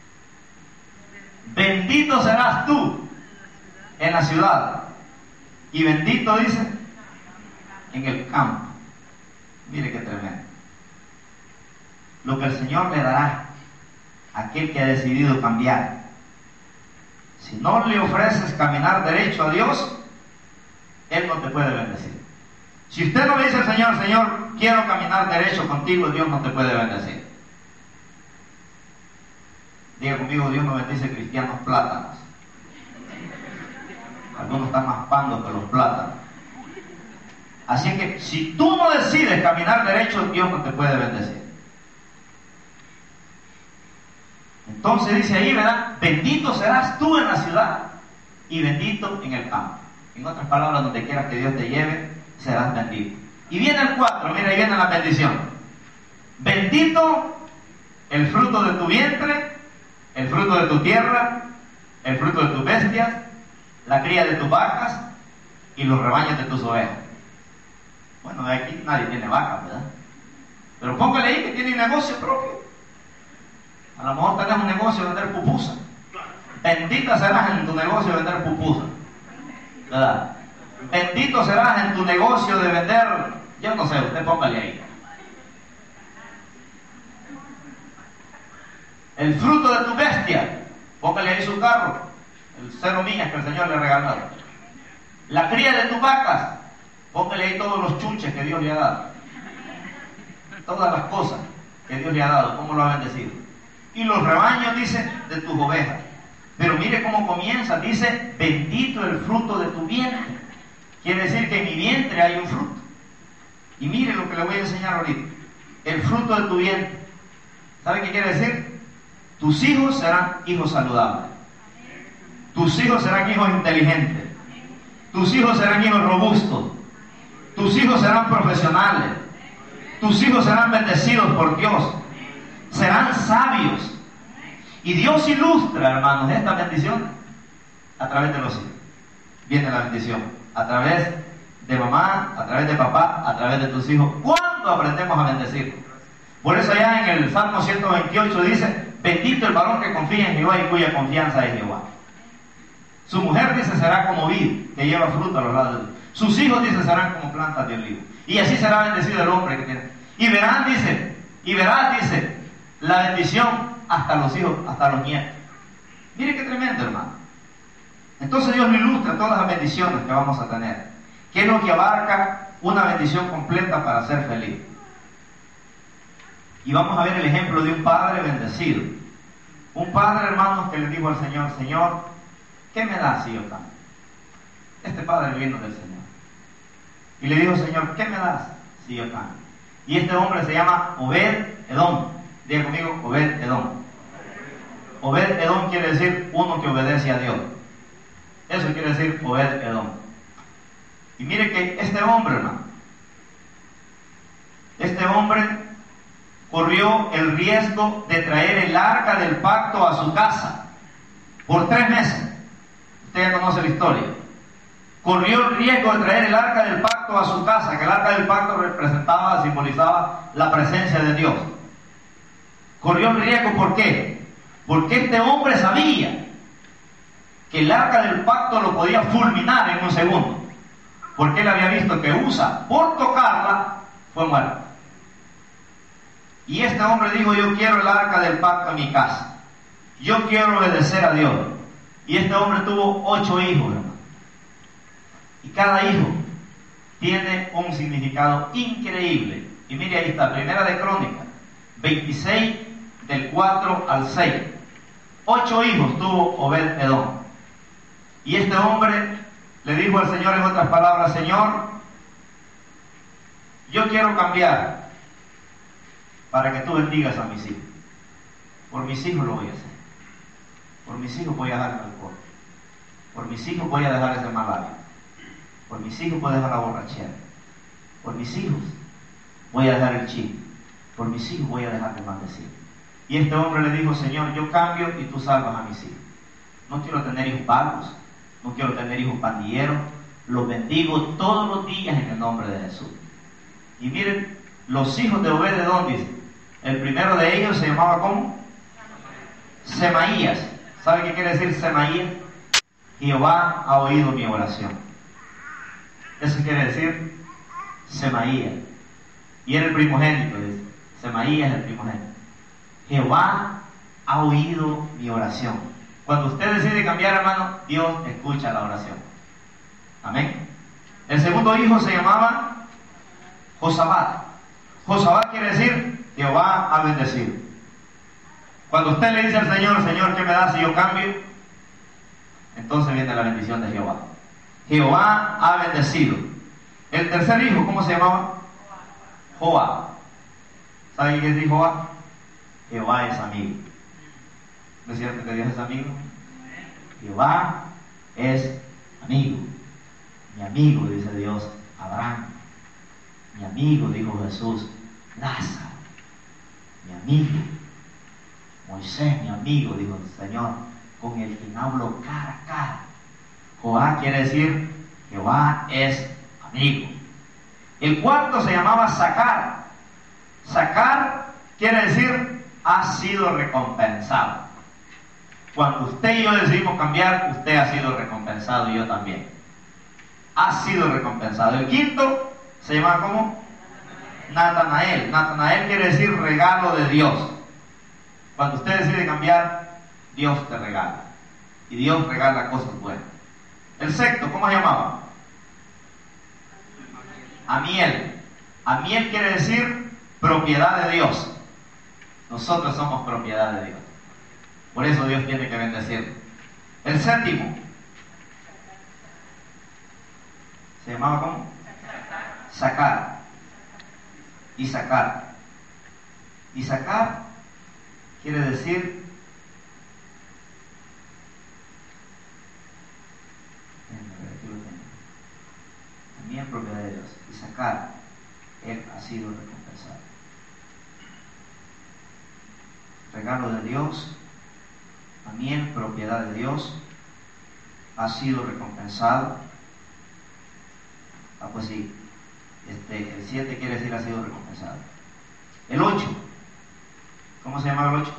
Bendito serás tú en la ciudad. Y bendito, dice, en el campo. Mire qué tremendo. Lo que el Señor le dará a aquel que ha decidido cambiar. Si no le ofreces caminar derecho a Dios, Él no te puede bendecir. Si usted no le dice al Señor, Señor, quiero caminar derecho contigo, Dios no te puede bendecir. Diga conmigo, Dios no bendice cristianos plátanos. Algunos están más pandos que los plátanos. Así que si tú no decides caminar derecho, Dios no te puede bendecir. Entonces dice ahí, ¿verdad? Bendito serás tú en la ciudad y bendito en el campo. En otras palabras, donde quiera que Dios te lleve, serás bendito. Y viene el cuatro, mira, ahí viene la bendición. Bendito el fruto de tu vientre, el fruto de tu tierra, el fruto de tus bestias, la cría de tus vacas y los rebaños de tus ovejas. Bueno, de aquí nadie tiene vacas, ¿verdad? Pero póngale ahí que tiene negocio propio. A lo mejor tenés un negocio de vender pupusas. Bendita serás en tu negocio de vender pupusas, ¿verdad? Bendito serás en tu negocio de vender, yo no sé, usted póngale ahí. El fruto de tu bestia, póngale ahí su carro, el cero millas que el Señor le regaló. La cría de tus vacas, póngale ahí todos los chuches que Dios le ha dado. Todas las cosas que Dios le ha dado, cómo lo ha bendecido. Y los rebaños, dice, de tus ovejas. Pero mire cómo comienza, dice, bendito el fruto de tu vientre. Quiere decir que en mi vientre hay un fruto. Y mire lo que le voy a enseñar ahorita. El fruto de tu vientre. ¿Sabe qué quiere decir? Tus hijos serán hijos saludables. Tus hijos serán hijos inteligentes. Tus hijos serán hijos robustos. tus hijos serán profesionales, tus hijos serán bendecidos por Dios, serán sabios. Y Dios ilustra, hermanos, esta bendición a través de los hijos. Viene la bendición a través de mamá, a través de papá, a través de tus hijos. ¿Cuándo aprendemos a bendecir? Por eso allá en el Salmo ciento veintiocho dice: bendito el varón que confía en Jehová y cuya confianza es Jehová. Su mujer, dice, será como vid que lleva fruto a los lados de Dios. Sus hijos, dice, serán como plantas de olivo. Y así será bendecido el hombre que tiene. Y verán, dice, y verás, dice, la bendición hasta los hijos, hasta los nietos. Mire qué tremendo, hermano. Entonces Dios lo ilustra todas las bendiciones que vamos a tener. ¿Qué es lo que abarca una bendición completa para ser feliz? Y vamos a ver el ejemplo de un padre bendecido. Un padre, hermanos, que le dijo al Señor: Señor, ¿qué me das si yo cambio? Este padre vino del Señor y le dijo: Señor, ¿qué me das si yo cambio? Y este hombre se llama Obed Edom. Diga conmigo: Obed Edom. Obed Edom quiere decir uno que obedece a Dios. Eso quiere decir Obed Edom. Y mire que este hombre, hermano, este hombre corrió el riesgo de traer el arca del pacto a su casa por tres meses. Usted ya conoce la historia. Corrió el riesgo de traer el arca del pacto a su casa, que el arca del pacto representaba, simbolizaba la presencia de Dios. Corrió el riesgo, ¿por qué? Porque este hombre sabía que el arca del pacto lo podía fulminar en un segundo, porque él había visto que Usa, por tocarla, fue muerto. Y este hombre dijo: yo quiero el arca del pacto en mi casa, yo quiero obedecer a Dios. Y este hombre tuvo ocho hijos, hermano. Y cada hijo tiene un significado increíble. Y mire, ahí está, Primera de Crónicas veintiséis, del cuatro al seis. Ocho hijos tuvo Obed Edom. Y este hombre le dijo al Señor en otras palabras: Señor, yo quiero cambiar para que tú bendigas a mis hijos. Por mis hijos lo voy a hacer. Por mis hijos voy a dejar el alcohol. Por mis hijos voy a dejar ese mal hábito. Por mis hijos voy a dejar la borrachera. Por mis hijos voy a dejar el chisme. Por mis hijos voy a dejar de maldecir. Y este hombre le dijo: Señor, yo cambio y tú salvas a mis hijos. No quiero tener hijos vagos, no quiero tener hijos pandilleros. Los bendigo todos los días en el nombre de Jesús. Y miren, los hijos de Obed Edom, dice, el primero de ellos se llamaba ¿cómo? Semaías. ¿Sabe qué quiere decir Semaías? Jehová ha oído mi oración. Eso quiere decir Semaías. Y era el primogénito, dice. Semaías es el primogénito. Jehová ha oído mi oración. Cuando usted decide cambiar, hermano, Dios escucha la oración. Amén. El segundo hijo se llamaba Josafat. Josafat quiere decir Jehová ha bendecido. Cuando usted le dice al Señor: Señor, ¿qué me das si yo cambio? Entonces viene la bendición de Jehová. Jehová ha bendecido. El tercer hijo, ¿cómo se llamaba? Joab. ¿Saben qué es Joab? Jehová es amigo. ¿No es cierto que Dios es amigo? Jehová es amigo. Mi amigo, dice Dios, Abraham. Mi amigo, dijo Jesús, Lázaro. Mi amigo, Moisés, mi amigo, dijo el Señor, con el que hablo cara a cara. Jehová quiere decir, Jehová es amigo. El cuarto se llamaba Sacar. Sacar quiere decir, ha sido recompensado. Cuando usted y yo decidimos cambiar, usted ha sido recompensado y yo también. Ha sido recompensado. El quinto se llama ¿cómo? Natanael. Natanael quiere decir regalo de Dios. Cuando usted decide cambiar, Dios te regala. Y Dios regala cosas buenas. El sexto, ¿cómo se llamaba? Amiel. Amiel quiere decir propiedad de Dios. Nosotros somos propiedad de Dios. Por eso Dios tiene que bendecir. El séptimo se llamaba ¿cómo? Sacar. Y sacar. Y sacar quiere decir aquí lo tengo. También propiedad de Dios. Y sacar sacar, él ha sido recompensado. Regalo de Dios, también propiedad de Dios, ha sido recompensado. Ah, pues sí, este, el siete quiere decir ha sido recompensado. El ocho, ¿cómo se llama el ocho?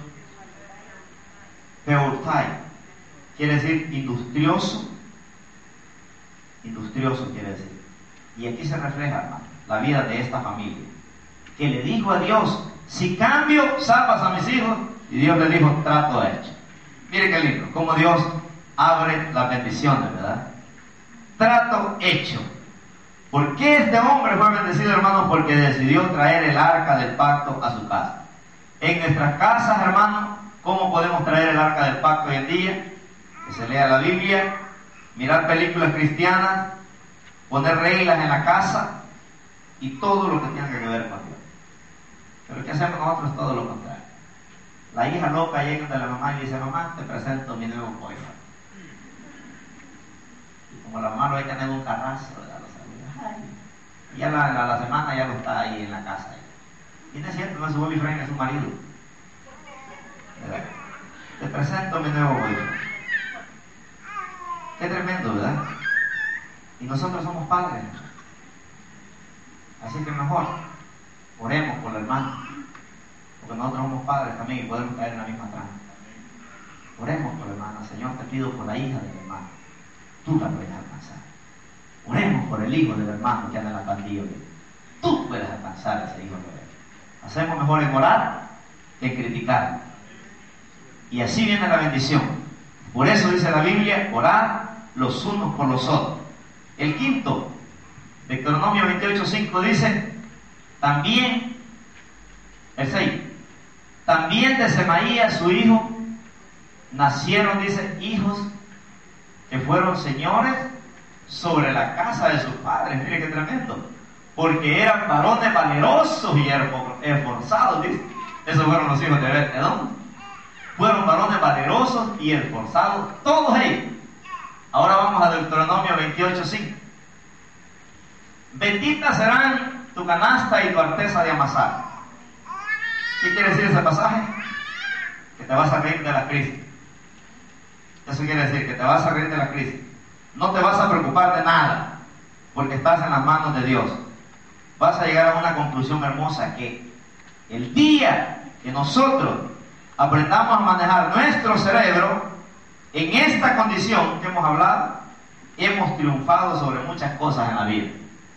Peortai, quiere decir industrioso. Industrioso quiere decir. Y aquí se refleja, hermano, la vida de esta familia, que le dijo a Dios: si cambio, salvas a mis hijos. Y Dios le dijo: trato hecho. Mire qué lindo, cómo Dios abre las bendiciones, ¿verdad? Trato hecho. ¿Por qué este hombre fue bendecido, hermano? Porque decidió traer el arca del pacto a su casa. En nuestras casas, hermano, ¿cómo podemos traer el arca del pacto hoy en día? Que se lea la Biblia, mirar películas cristianas, poner reglas en la casa y todo lo que tenga que ver con Dios. Pero ¿qué hacemos nosotros? Todo lo contrario. La hija loca llega de la mamá y dice: mamá, te presento mi nuevo boyfriend. Y como la mamá lo echa en un carrazo, ¿verdad? Lo saluda. Ay. Y ya la, la, la semana ya lo está ahí en la casa. Y no es cierto, no es su boyfriend, es su marido. ¿Verdad? Te presento mi nuevo boyfriend. Qué tremendo, ¿verdad? Y nosotros somos padres. Así que mejor oremos por el hermano, porque nosotros somos padres también y podemos caer en la misma trampa. Oremos por el hermano. Señor, te pido por la hija del hermano, tú la puedes alcanzar. Oremos por el hijo del hermano que anda en la pandilla, tú puedes alcanzar a ese hijo de él. Hacemos mejor en orar que en criticar. Y así viene la bendición. Por eso dice la Biblia: orar los unos por los otros. El quinto, Deuteronomio veintiocho cinco dice: también, el seis, también de Semaías su hijo nacieron, dice, hijos que fueron señores sobre la casa de sus padres. Mire qué tremendo, porque eran varones valerosos y esforzados, dice. Esos fueron los hijos de Bet-Edom. Fueron varones valerosos y esforzados, todos ellos. Ahora vamos a Deuteronomio veintiocho cinco. Benditas serán tu canasta y tu arteza de amasar. ¿Qué quiere decir ese pasaje? Que te vas a reír de la crisis. Eso quiere decir que te vas a reír de la crisis. No te vas a preocupar de nada, porque estás en las manos de Dios. Vas a llegar a una conclusión hermosa, que el día que nosotros aprendamos a manejar nuestro cerebro en esta condición que hemos hablado, hemos triunfado sobre muchas cosas en la vida.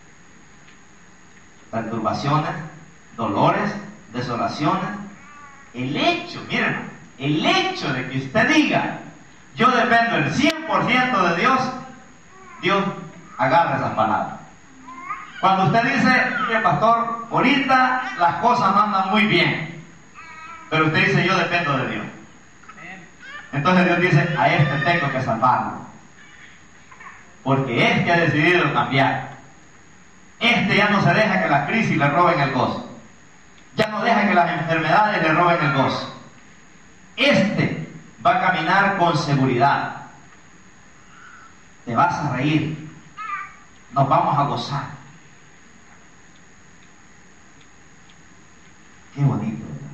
Perturbaciones, dolores, desolaciones. El hecho, miren, el hecho de que usted diga: yo dependo el cien por ciento de Dios, Dios agarra esas palabras. Cuando usted dice: mire, pastor, ahorita las cosas no andan muy bien, pero usted dice: yo dependo de Dios. Entonces Dios dice: a este tengo que salvarlo, porque este ha decidido cambiar. Este ya no se deja que la crisis le roben el gozo. Ya no deja que las enfermedades le roben el gozo. Este va a caminar con seguridad. Te vas a reír. Nos vamos a gozar. Qué bonito, ¿verdad?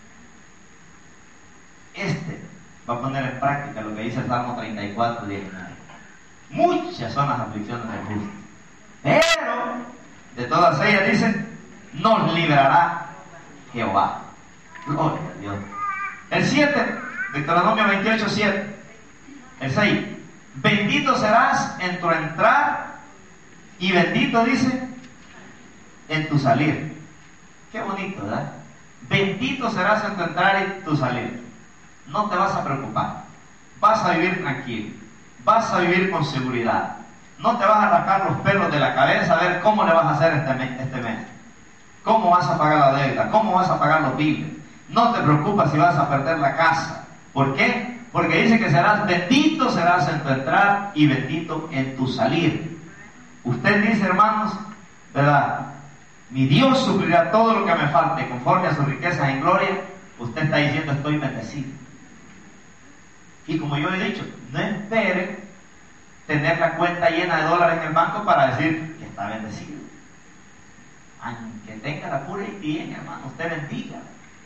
Este va a poner en práctica lo que dice el Salmo treinta y cuatro, diecinueve. Muchas son las aflicciones del justo, pero de todas ellas, dice, nos librará Jehová. Gloria a Dios. El siete, Deuteronomio veintiocho siete. El seis, bendito serás en tu entrar y bendito, dice, en tu salir. Qué bonito, ¿verdad? Bendito serás en tu entrar y tu salir. No te vas a preocupar, vas a vivir tranquilo, vas a vivir con seguridad. No te vas a arrancar los pelos de la cabeza a ver cómo le vas a hacer este mes, este mes. ¿Cómo vas a pagar la deuda? ¿Cómo vas a pagar los biles? No te preocupes si vas a perder la casa. ¿Por qué? Porque dice que serás bendito, serás en tu entrar y bendito en tu salir. Usted dice, hermanos, ¿verdad? Mi Dios suplirá todo lo que me falte conforme a sus riquezas en gloria. Usted está diciendo: estoy bendecido. Y como yo he dicho, no espere tener la cuenta llena de dólares en el banco para decir que está bendecido. aunque tenga la pura y bien, hermano, usted bendiga.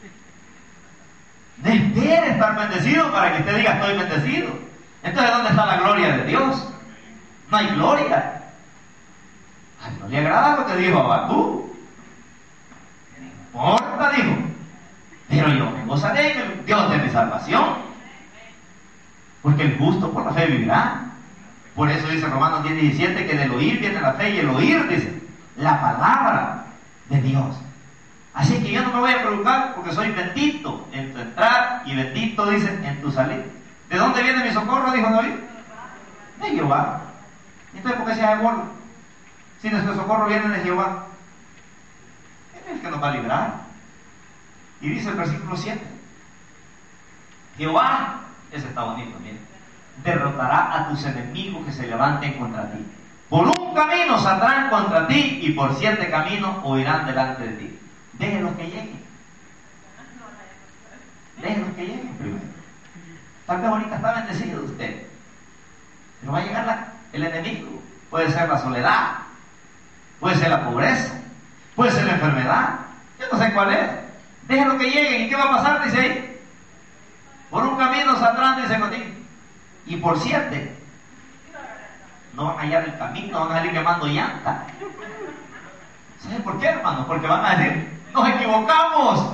No espere estar bendecido para que usted diga estoy bendecido. Entonces, ¿dónde está la gloria de Dios? No hay gloria. Ay, no le agrada lo que dijo Habacuc. No importa, dijo, pero yo me gozaré en el Dios de mi salvación. Porque el justo por la fe vivirá. Por eso dice Romanos diez diecisiete que del oír viene la fe, y el oír, dice, la palabra de Dios. Así que yo no me voy a preocupar porque soy bendito en tu entrar y bendito, dice, en tu salir. ¿De dónde viene mi socorro?, dijo David. De Jehová. Entonces, ¿por qué se hace gordo? Si nuestro socorro viene de Jehová, Él es el que nos va a librar. Y dice el versículo siete, Jehová, ese está bonito, miren, derrotará a tus enemigos que se levanten contra ti. Por un camino saldrán contra ti, y por siete caminos huirán delante de ti. Déjenlos que lleguen. Déjenlos que lleguen primero. Tal vez ahorita está bendecido usted, pero va a llegar la, el enemigo. Puede ser la soledad, puede ser la pobreza, puede ser la enfermedad. Yo no sé cuál es. Déjenlos que lleguen. ¿Y qué va a pasar? Dice ahí. Por un camino saldrán, dice contigo, y por siete no van a hallar el camino, van a salir quemando llanta. ¿Saben por qué, hermano? Porque van a decir, nos equivocamos,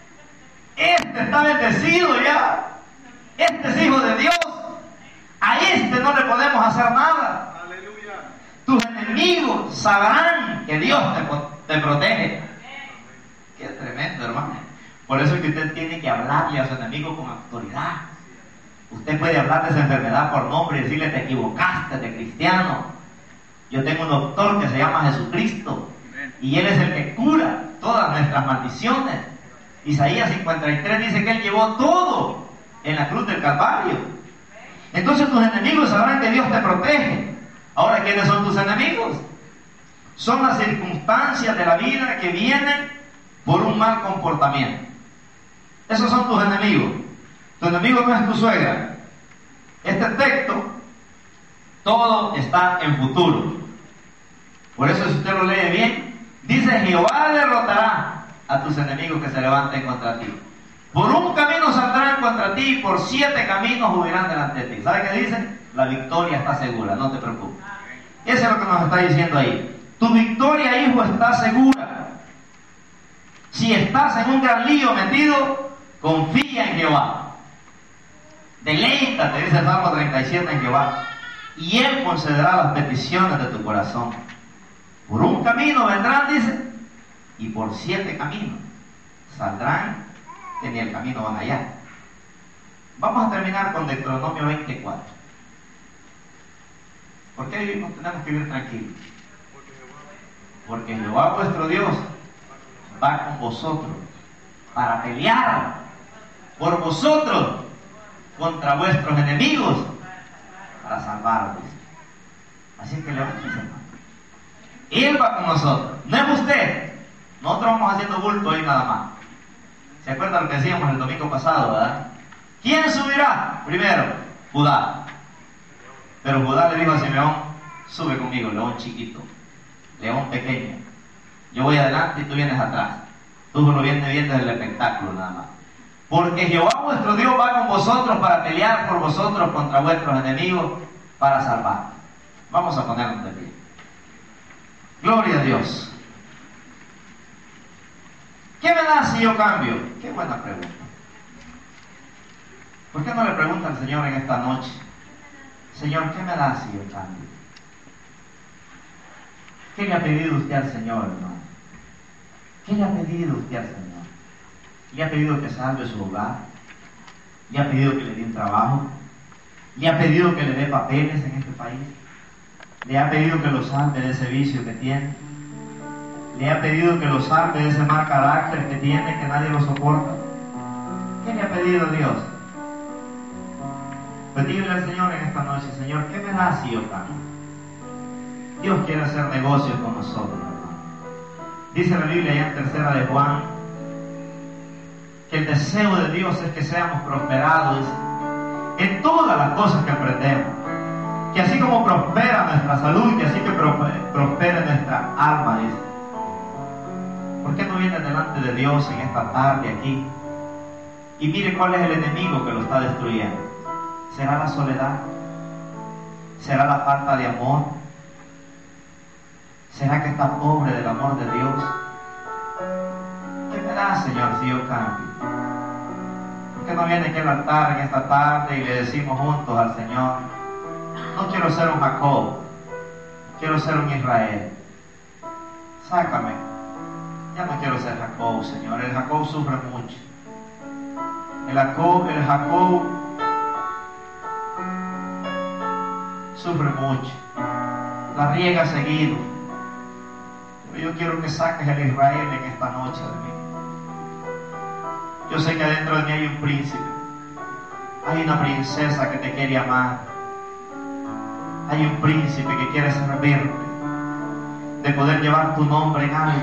este está bendecido ya, este es hijo de Dios, a este no le podemos hacer nada. Aleluya. Tus enemigos sabrán que Dios te, te protege. Qué tremendo, hermano. Por eso es que usted tiene que hablarle a su enemigo con autoridad. Usted puede hablar de esa enfermedad por nombre y decirle, te equivocaste de cristiano. Yo tengo un doctor que se llama Jesucristo, y Él es el que cura todas nuestras maldiciones. Isaías cincuenta y tres dice que Él llevó todo en la cruz del Calvario. Entonces tus enemigos sabrán que Dios te protege. Ahora, ¿quiénes son tus enemigos? Son las circunstancias de la vida que vienen por un mal comportamiento. Esos son tus enemigos. Tu enemigo no es tu suegra. Este texto, todo está en futuro. Por eso, si usted lo lee bien, dice, Jehová derrotará a tus enemigos que se levanten contra ti. Por un camino saldrán contra ti, y por siete caminos huirán delante de ti. ¿Sabe qué dice? La victoria está segura, no te preocupes. Eso es lo que nos está diciendo ahí. Tu victoria, hijo, está segura. Si estás en un gran lío metido, confía en Jehová. Deleítate, dice el Salmo treinta y siete, en Jehová, y Él concederá las peticiones de tu corazón. Por un camino vendrán, dice, y por siete caminos saldrán, que ni el camino van allá. Vamos a terminar con Deuteronomio veinticuatro. ¿Por qué vivimos? Tenemos que vivir tranquilos. Porque Jehová vuestro Dios va con vosotros para pelear por vosotros contra vuestros enemigos, para salvaros. Así que levántese, hermano. Él va con nosotros, no es usted. Nosotros vamos haciendo bulto ahí nada más. ¿Se acuerdan lo que decíamos el domingo pasado, verdad? ¿Quién subirá primero? Judá. Pero Judá le dijo a Simeón, sube conmigo, león chiquito, león pequeño. Yo voy adelante y tú vienes atrás. Tú lo vienes viendo desde el espectáculo nada más. Porque Jehová vuestro Dios va con vosotros para pelear por vosotros contra vuestros enemigos, para salvar. Vamos a ponernos de pie. Gloria a Dios. ¿Qué me da si yo cambio? Qué buena pregunta. ¿Por qué no le pregunta al Señor en esta noche? Señor, ¿qué me da si yo cambio? ¿Qué le ha pedido usted al Señor, hermano? ¿Qué le ha pedido usted al Señor? ¿Le ha pedido que salve su hogar? ¿Le ha pedido que le dé un trabajo? ¿Le ha pedido que le dé papeles en este país? ¿Le ha pedido que lo salve de ese vicio que tiene? ¿Le ha pedido que lo salve de ese mal carácter que tiene, que nadie lo soporta? ¿Qué le ha pedido Dios? Pedirle al Señor en esta noche, Señor, ¿qué me da si yo cambio? Dios quiere hacer negocios con nosotros, hermano. Dice la Biblia allá en tercera de Juan, que el deseo de Dios es que seamos prosperados en todas las cosas que emprendemos. Que así como prospera nuestra salud, que así que prospere nuestra alma, dice. ¿Por qué no viene delante de Dios en esta tarde aquí? Y mire cuál es el enemigo que lo está destruyendo. ¿Será la soledad? ¿Será la falta de amor? ¿Será que está pobre del amor de Dios? ¿Qué me da, Señor, si yo cambio? ¿Por qué no viene aquí al altar en esta tarde y le decimos juntos al Señor: no quiero ser un Jacob, quiero ser un Israel? Sácame. Ya no quiero ser Jacob, Señor. El Jacob sufre mucho. El Jacob, el Jacob sufre mucho. La riega seguido. Pero yo quiero que saques el Israel en esta noche de mí. Yo sé que dentro de mí hay un príncipe. Hay una princesa que te quiere amar. Hay un príncipe que quiere servirte, de poder llevar tu nombre en alto.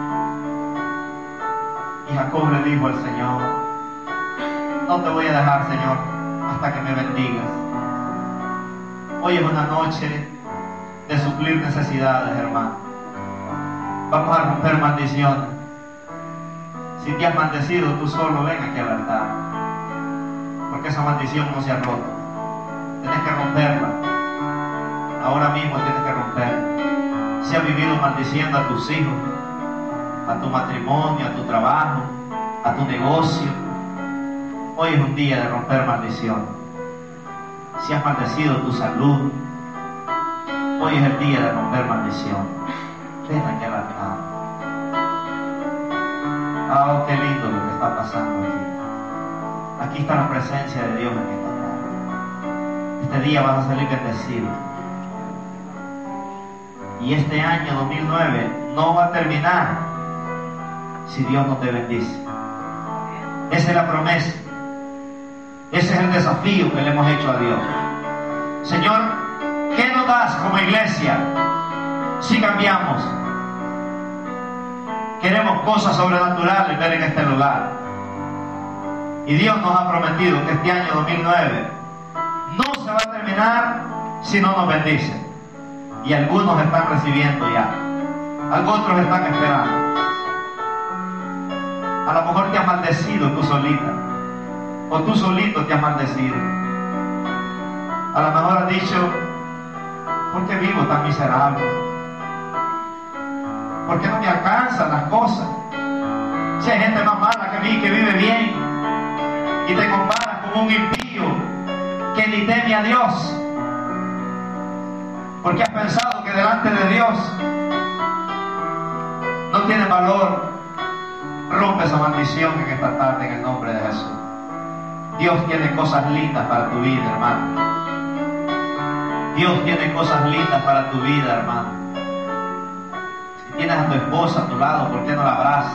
Y Jacob le dijo al Señor: no te voy a dejar, Señor, hasta que me bendigas. Hoy es una noche de suplir necesidades, hermano. Vamos a romper maldiciones. Si te has maldecido, tú solo ven aquí al altar, porque esa maldición no se ha roto. Tienes que romperla. Ahora mismo tienes que romperla. Si has vivido maldiciendo a tus hijos, a tu matrimonio, a tu trabajo, a tu negocio, hoy es un día de romper maldición. Si has maldecido tu salud, hoy es el día de romper maldición. Ven aquí al altar. Ah, oh, qué lindo lo que está pasando aquí. Aquí está la presencia de Dios en esta tarde. Este día vas a salir bendecido. Y este año dos mil nueve no va a terminar si Dios no te bendice. Esa es la promesa. Ese es el desafío que le hemos hecho a Dios. Señor, ¿qué nos das como iglesia si cambiamos? Queremos cosas sobrenaturales ver en este lugar. Y Dios nos ha prometido que este año dos mil nueve no se va a terminar si no nos bendice. Y algunos están recibiendo ya. Otros están esperando. A lo mejor te has maldecido tú solita, o tú solito te has maldecido. A lo mejor has dicho: ¿por qué vivo tan miserable? ¿Por qué no me alcanzan las cosas? Si hay gente más mala que mí que vive bien, y te comparas con un impío que ni teme a Dios, porque has pensado que delante de Dios no tiene valor. Rompe esa maldición en esta tarde en el nombre de Jesús. Dios tiene cosas lindas para tu vida, hermano. Dios tiene cosas lindas para tu vida, hermano. Si tienes a tu esposa a tu lado, ¿por qué no la abrazas?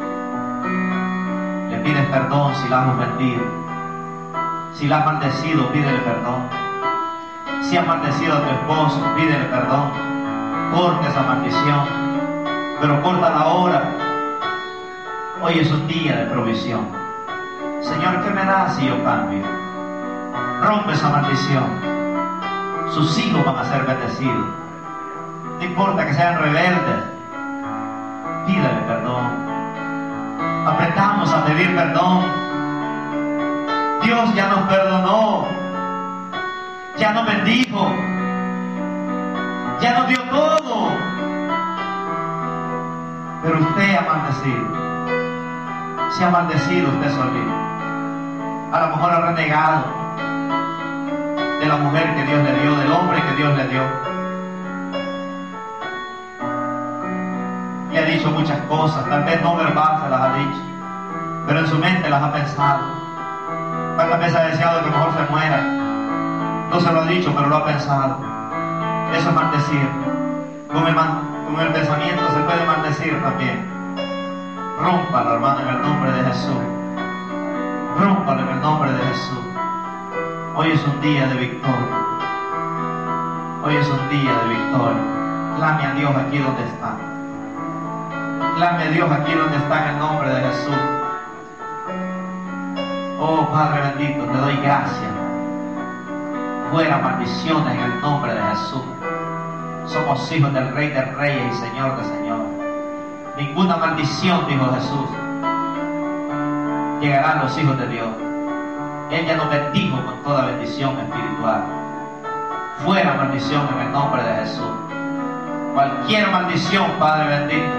Le pides perdón si la has ofendido. Si la has maldecido, pídele perdón. Si has maldecido a tu esposo, pídele perdón. Corta esa maldición, pero córtala ahora. Hoy es un día de provisión. Señor, ¿qué me das si yo cambio? Rompe esa maldición. Sus hijos van a ser bendecidos. No importa que sean rebeldes, pídele perdón. Aprendamos a pedir perdón. Dios ya nos perdonó, ya nos bendijo, ya nos dio todo. Pero usted ha maldecido. Se ha maldecido usted solito. A lo mejor ha renegado de la mujer que Dios le dio, del hombre que Dios le dio. Y ha dicho muchas cosas, tal vez no verbal se las ha dicho, pero en su mente las ha pensado. ¿Cuántas veces ha deseado que mejor se muera? No se lo ha dicho, pero lo ha pensado. Eso es maldecir. Con el, con el pensamiento se puede maldecir también. Rómpalo, hermano, en el nombre de Jesús. Rómpalo en el nombre de Jesús. Hoy es un día de victoria. Hoy es un día de victoria. Clame a Dios aquí donde está. Clame a Dios aquí donde está en el nombre de Jesús. Oh Padre bendito, te doy gracias. Fuera maldiciones en el nombre de Jesús. Somos hijos del Rey de Reyes y Señor de Señores. ninguna maldición, dijo Jesús, llegará a los hijos de Dios. Él ya nos bendijo con toda bendición espiritual. Fuera maldición en el nombre de Jesús. Cualquier maldición, Padre bendito,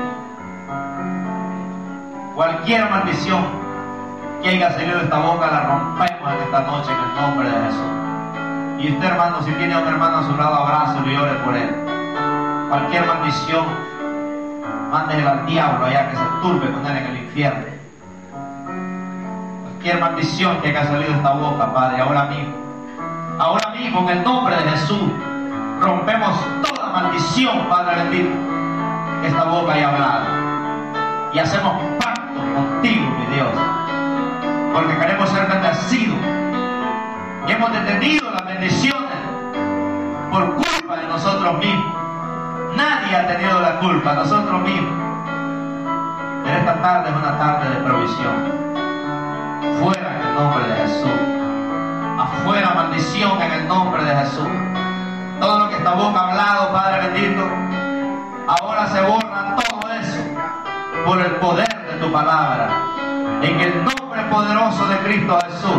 cualquier maldición que haya salido de esta boca, la rompemos en esta noche en el nombre de Jesús. Y usted, hermano, si tiene a un hermano a su lado, abrazo y ore por él. Cualquier maldición, mándele al diablo allá que se turbe con él en el infierno. Cualquier maldición que haya salido de esta boca, Padre, ahora mismo, ahora mismo en el nombre de Jesús, rompemos toda maldición, Padre bendito, que esta boca haya hablado. Y hacemos pacto contigo, mi Dios, porque queremos ser bendecidos. Y hemos detenido las bendiciones por culpa de nosotros mismos. Nadie ha tenido la culpa, nosotros mismos. Pero esta tarde es una tarde de provisión. Fuera en el nombre de Jesús. Afuera maldición en el nombre de Jesús. Todo lo que esta boca ha hablado, Padre bendito, ahora se borra todo eso por el poder de tu palabra. En el nombre poderoso de Cristo Jesús.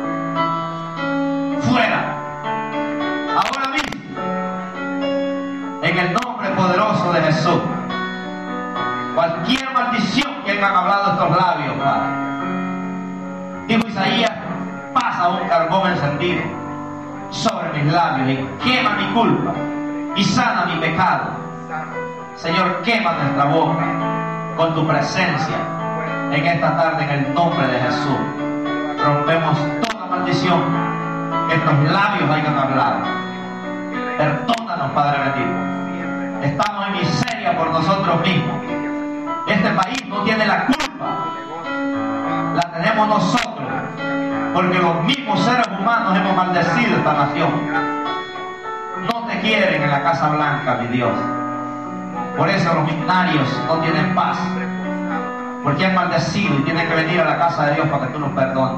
Fuera. Ahora mismo. En el nombre poderoso de Jesús. Cualquier maldición que hayan hablado estos labios, Padre. Dijo Isaías, pasa un carbón encendido sobre mis labios y quema mi culpa y sana mi pecado. Señor, quema nuestra boca con tu presencia en esta tarde en el nombre de Jesús. Rompemos toda maldición que estos labios hayan hablado. Perdónanos, Padre bendito. Estamos en miseria por nosotros mismos. Este país no tiene la culpa, la tenemos nosotros, porque los mismos seres humanos hemos maldecido esta nación. No te quieren en la Casa Blanca, mi Dios. Por eso los missionarios no tienen paz, porque han maldecido y tienen que venir a la casa de Dios para que tú nos perdones.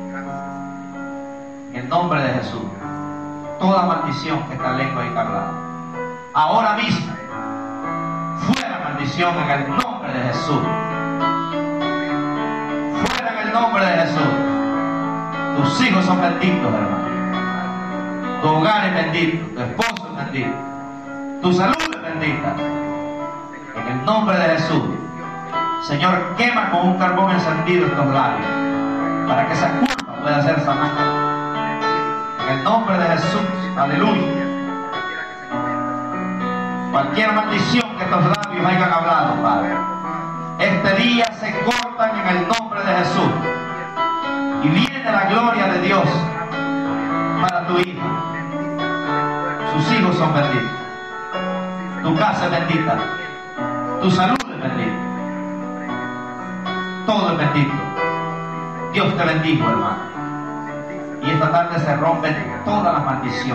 En el nombre de Jesús, toda maldición que esta lengua haya hablado, ahora mismo, fuera maldición en el nombre de Jesús. Fuera en el nombre de Jesús. Tus hijos son benditos, hermano. Tu hogar es bendito, tu esposo es bendito, tu salud es bendita. En el nombre de Jesús, Señor, quema con un carbón encendido estos labios para que esa culpa pueda ser sanada. En el nombre de Jesús, aleluya. Cualquier maldición que estos labios hayan hablado, Padre, este día se cortan en el nombre de Jesús. Y viene la gloria de Dios para tu hija. Sus hijos son benditos. Tu casa es bendita. Tu salud es bendita. Todo es bendito. Dios te bendijo, hermano. Y esta tarde se rompe toda la maldición.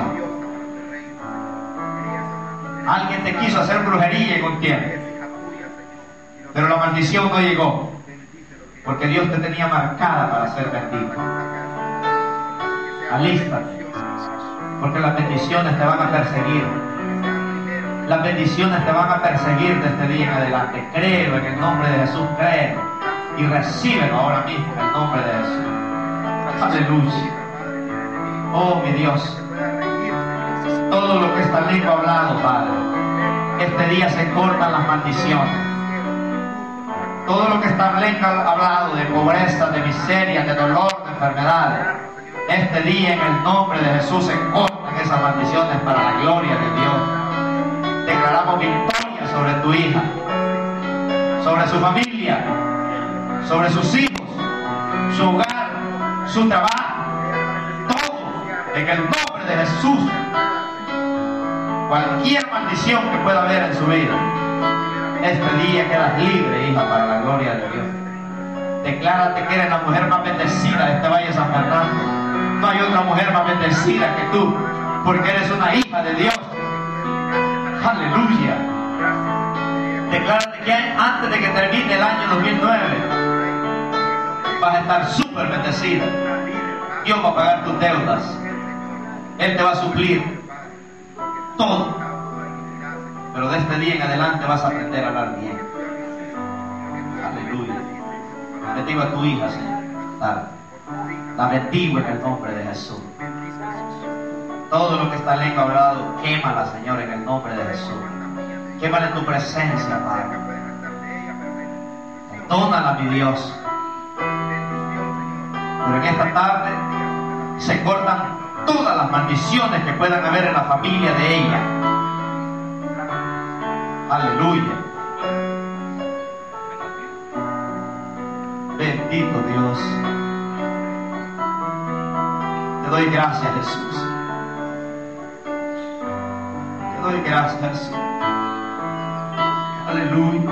Alguien te quiso hacer brujería y con tiempo, pero la maldición no llegó, porque Dios te tenía marcada para ser bendito. Alístate, porque las bendiciones te van a perseguir. Las bendiciones te van a perseguir desde este día en adelante. Creo en el nombre de Jesús, creo y recíbelo ahora mismo en el nombre de Jesús. Aleluya. Oh, mi Dios, todo lo que esta lengua ha hablado, Padre, este día se cortan las maldiciones. Todo lo que esta lengua ha hablado de pobreza, de miseria, de dolor, de enfermedades, este día en el nombre de Jesús se cortan esas maldiciones para la gloria de Dios. Declaramos victoria sobre tu hija, sobre su familia, sobre sus hijos, su hogar, su trabajo, todo en el nombre de Jesús. Cualquier maldición que pueda haber en su vida, este día quedas libre, hija, para la gloria de Dios. Declárate que eres la mujer más bendecida de este Valle de San Fernando. No hay otra mujer más bendecida que tú, porque eres una hija de Dios. Aleluya. Declárate que antes de que termine el año dos mil nueve vas a estar súper bendecida. Dios va a pagar tus deudas. Él te va a suplir todo. Pero de este día en adelante vas a aprender a hablar bien. Bendigo a tu hija, Señor. Dale. La bendigo en el nombre de Jesús. Todo lo que está en lengua hablado, quémala, Señor, en el nombre de Jesús. Quémala en tu presencia, Padre. Entónala, mi Dios. Pero en esta tarde se cortan todas las maldiciones que puedan haber en la familia de ella. Aleluya. Bendito Dios. Te doy gracias, Jesús. Te doy gracias, Jesús. Aleluya.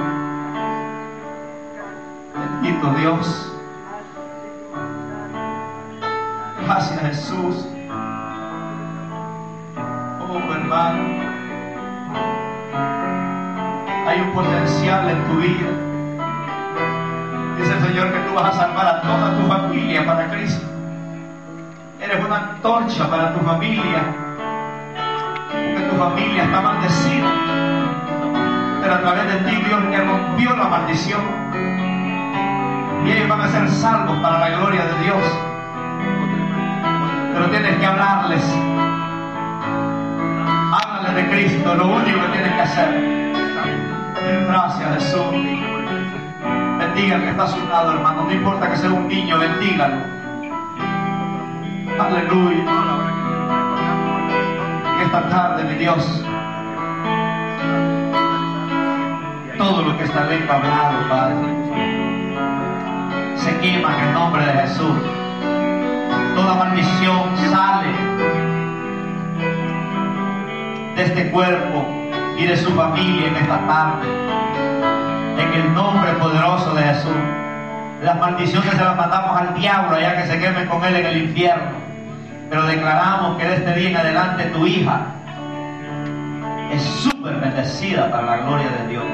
Bendito Dios. Gracias, Jesús. Oh, hermano, hay un potencial en tu vida. Dice el Señor que tú vas a salvar a toda tu familia para Cristo. Eres una antorcha para tu familia, porque tu familia está maldecida, pero a través de ti Dios te rompió la maldición y ellos van a ser salvos para la gloria de Dios. Pero tienes que hablarles. Háblales de Cristo, lo único que tienes que hacer. Gracias, Jesús. Bendiga al que está a su lado, hermano. No importa que sea un niño, bendígalo. Aleluya. Y esta tarde, mi Dios, todo lo que está lengua hablado, Padre, se quema en el nombre de Jesús. Toda maldición sale de este cuerpo y de su familia en esta tarde, en el nombre poderoso de Jesús. Las maldiciones se las mandamos al diablo, allá que se quemen con él en el infierno, pero declaramos que de este día en adelante tu hija es súper bendecida para la gloria de Dios.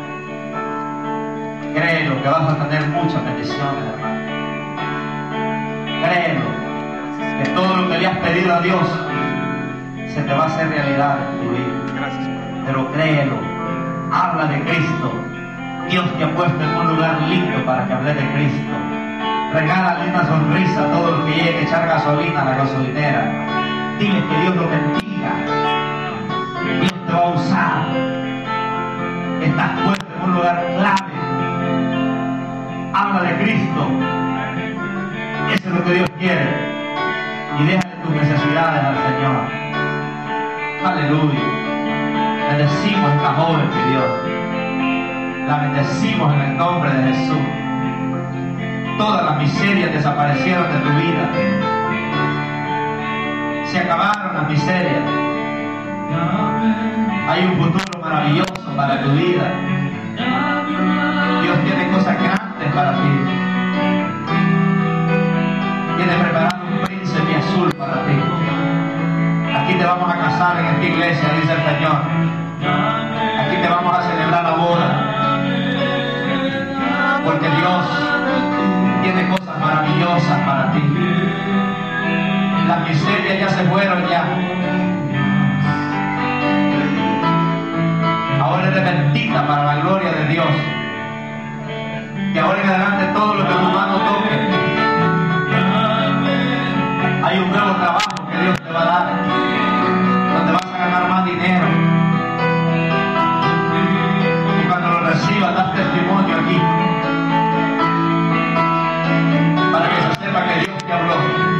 Créelo que vas a tener muchas bendiciones, hermano. Créelo que todo lo que le has pedido a Dios se te va a hacer realidad en tu vida. Pero créelo, habla de Cristo. Dios te ha puesto en un lugar lindo para que hable de Cristo. Regálale una sonrisa a todo el que llegue a echar gasolina a la gasolinera. Dile que Dios lo bendiga. Dios te va a usar. Estás puesto en un lugar clave. Habla de Cristo. Eso es lo que Dios quiere. Y déjale tus necesidades al Señor. Aleluya. Bendecimos a esta joven, mi Dios. La bendecimos en el nombre de Jesús. Todas las miserias desaparecieron de tu vida. Se acabaron las miserias. Hay un futuro maravilloso para tu vida. Dios tiene cosas grandes para ti. Tiene preparado un príncipe azul para ti. Aquí te vamos a casar en esta iglesia, dice el Señor. Aquí te vamos a celebrar la boda. Porque Dios tiene cosas maravillosas para ti. Las miserias ya se fueron ya. Ahora eres bendita para la gloria de Dios. Que ahora en adelante todo lo que tu mano toque. Hay un nuevo trabajo que Dios te va a dar, donde vas a ganar más dinero. Y cuando lo recibas, das testimonio aquí, para que se sepa que Dios te habló.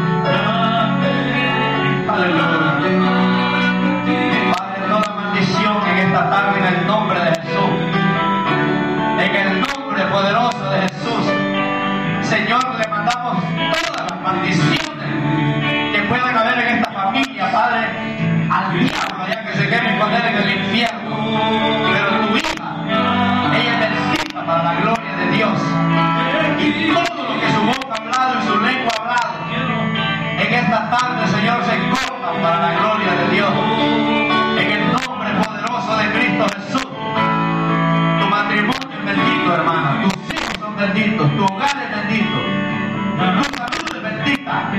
Aleluya. Padre, toda maldición en esta tarde, en el nombre de Jesús, en el nombre poderoso de Jesús, Señor, le mandamos todas las maldiciones que puedan haber en esta familia, Padre, al diablo, ya que se queden con él en el infierno. Pero tu hija, ella es bendita para la gloria de Dios. Y todo lo que su boca ha hablado y su lengua ha hablado, en esta tarde, Señor, se corta para la gloria de Dios. En el nombre poderoso de Cristo Jesús. Tu matrimonio es bendito, hermana. Tus hijos son benditos. Tu hogar es bendito. Tu salud es bendita.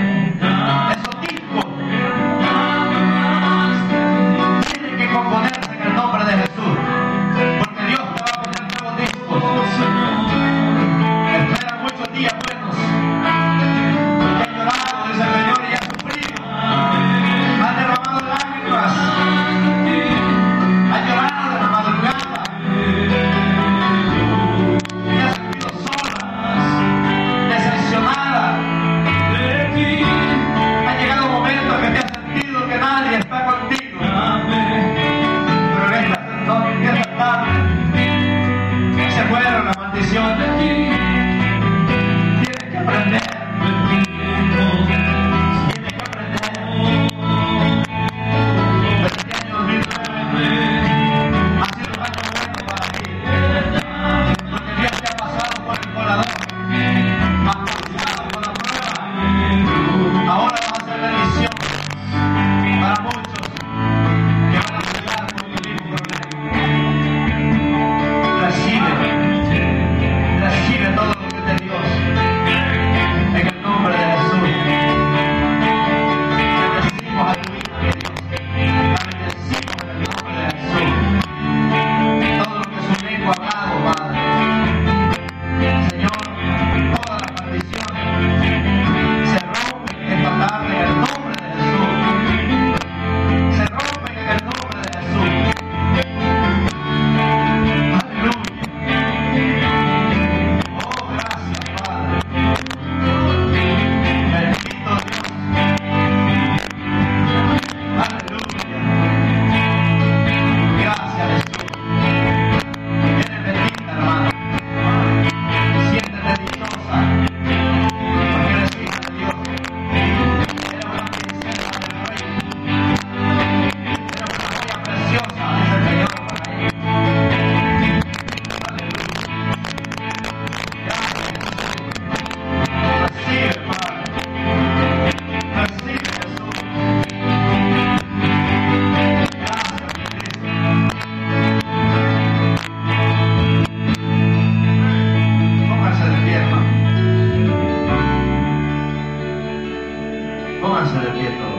Pónganse de pie todos.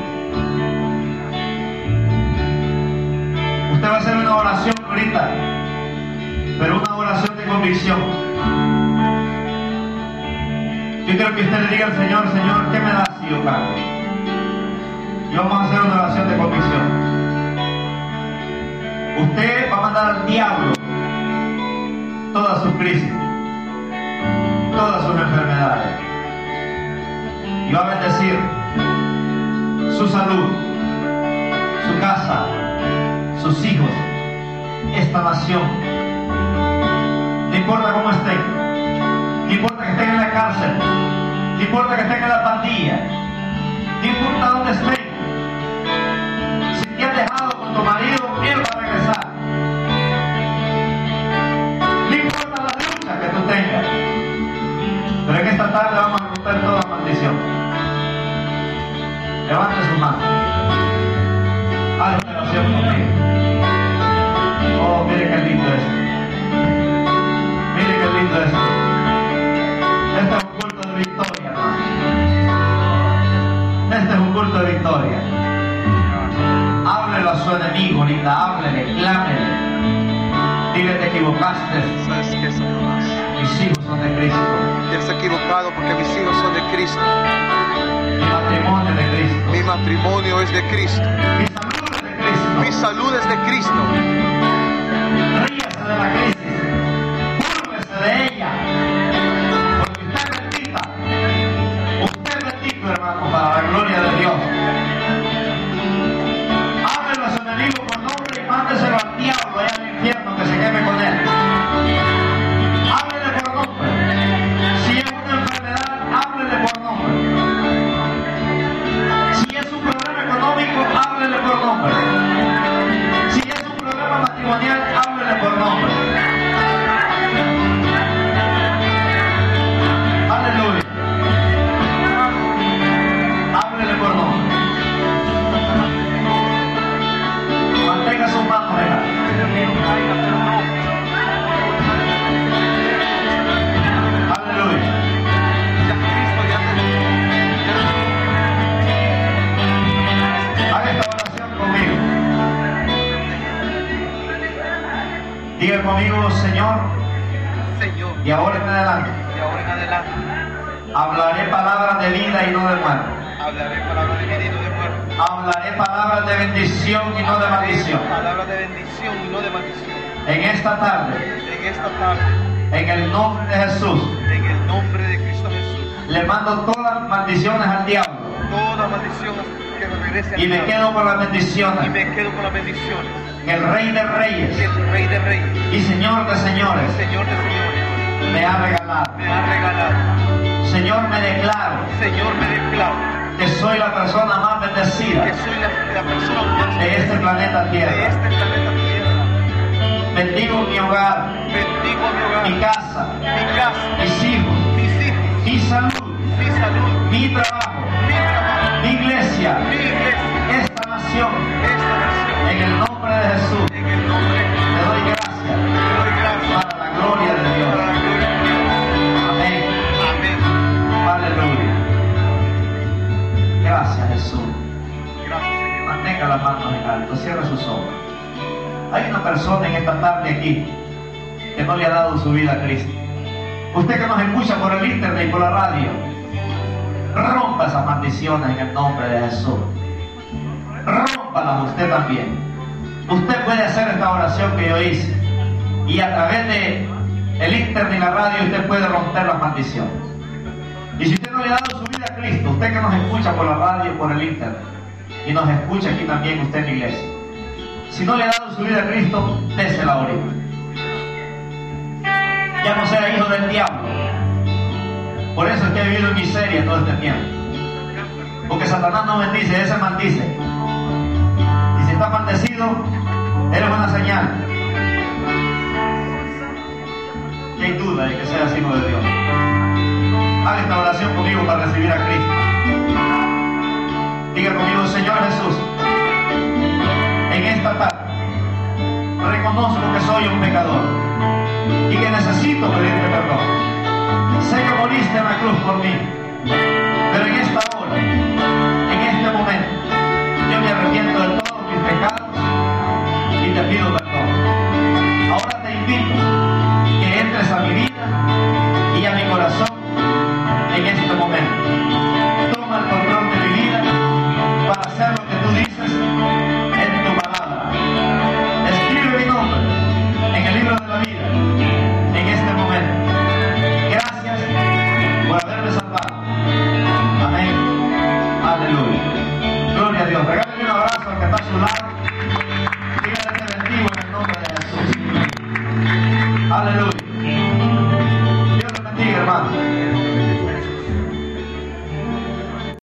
Usted va a hacer una oración ahorita, pero una oración de convicción. Yo quiero que usted le diga al Señor: Señor, ¿qué me das si yo canto? Y vamos a hacer una oración de convicción. Usted va a mandar al diablo todas sus crisis, todas sus enfermedades, y va a bendecir su salud, su casa, sus hijos, esta nación. No importa cómo estén, no importa que estén en la cárcel, no importa que estén en la pandilla, no importa dónde estén. Si te has dejado con tu marido, él va a regresar. No importa las luchas que tú tengas, pero en esta tarde vamos a romper toda maldición. Levante su mano. Haz una oración conmigo. Oh, mire qué lindo es. Mire qué lindo es. Este es un culto de victoria, hermano. Este es un culto de victoria. Háblelo a su enemigo, ahorita, háblele, clámele. Dile: te equivocaste. ¿Sabes qué, Satanás? Mis hijos son de Cristo. Te has equivocado porque mis hijos son de Cristo. Mi matrimonio es de Cristo. Mi matrimonio es de Cristo. Mi salud es de Cristo. Mi salud es de Cristo. Ríase de la crisis. Búrlese de ella. Porque usted es bendita. Usted es bendito, hermano, para la gloria de Dios. Háblelo a su enemigo por nombre y mándeselo al diablo allá al infierno que se queme con él. Háblele por nombre. Si es una enfermedad, háblele por nombre. Si es un problema económico, háblele por nombre. Si es un problema matrimonial, háblele por nombre. Aleluya. Háblele por nombre. Mantenga sus manos en alto. Aleluya. Haga esta oración conmigo. Diga conmigo: Señor, Señor, y ahora en adelante de ahora en adelante hablaré palabras de vida y no de muerte. hablaré palabras de vida y no de muerte. Hablaré palabras de bendición y no de maldición. Palabras de bendición y no de maldición. En esta tarde, En esta tarde, en el nombre de Jesús, en el nombre de Cristo Jesús, le mando todas las maldiciones al diablo toda maldición que me regrese al y me diablo. quedo con las Y bendiciones me quedo con las bendiciones. que el Rey de Que Reyes el Rey de Reyes, y Señor de el Señores Señor de señores, me ha regalado. me ha regalado. Señor, me declaro Señor, me declaro que soy la persona más bendecida que soy la, la persona más de este planeta de Tierra. este planeta Tierra. Bendigo mi hogar, Bendigo mi hogar, mi casa, mi casa, mis hijos, mis hijos, mi salud, mi salud, mi trabajo, mi trabajo, mi iglesia, mi iglesia, esta nación. esta nación. En el nombre de Jesús, En el nombre de Jesús, te doy gracias te doy gracias para la gloria de Dios. para la gloria de Dios. Amén. Amén. Aleluya. Gracias, Jesús. Gracias, Señor. Mantenga las manos en alto, cierre sus ojos. Hay una persona en esta tarde aquí que no le ha dado su vida a Cristo. Usted que nos escucha por el internet y por la radio, rompa esas maldiciones en el nombre de Jesús. Rómpalas usted también. Usted puede hacer esta oración que yo hice y a través de el internet y la radio usted puede romper las maldiciones. Y si usted no le ha dado su vida a Cristo, usted que nos escucha por la radio y por el internet y nos escucha aquí también usted en la iglesia, si no le ha dado su vida a Cristo, désela ahorita. Ya no sea hijo del diablo. Por eso es que he vivido en miseria todo este tiempo. Porque Satanás no bendice, ese maldice. Y si está maldecido, eres una señal que hay duda de que sea hijo de Dios. Haga esta oración conmigo para recibir a Cristo. Diga conmigo: Señor Jesús, en esta tarde reconozco que soy un pecador y que necesito pedirte perdón. Sé que moriste en la cruz por mí, pero en esta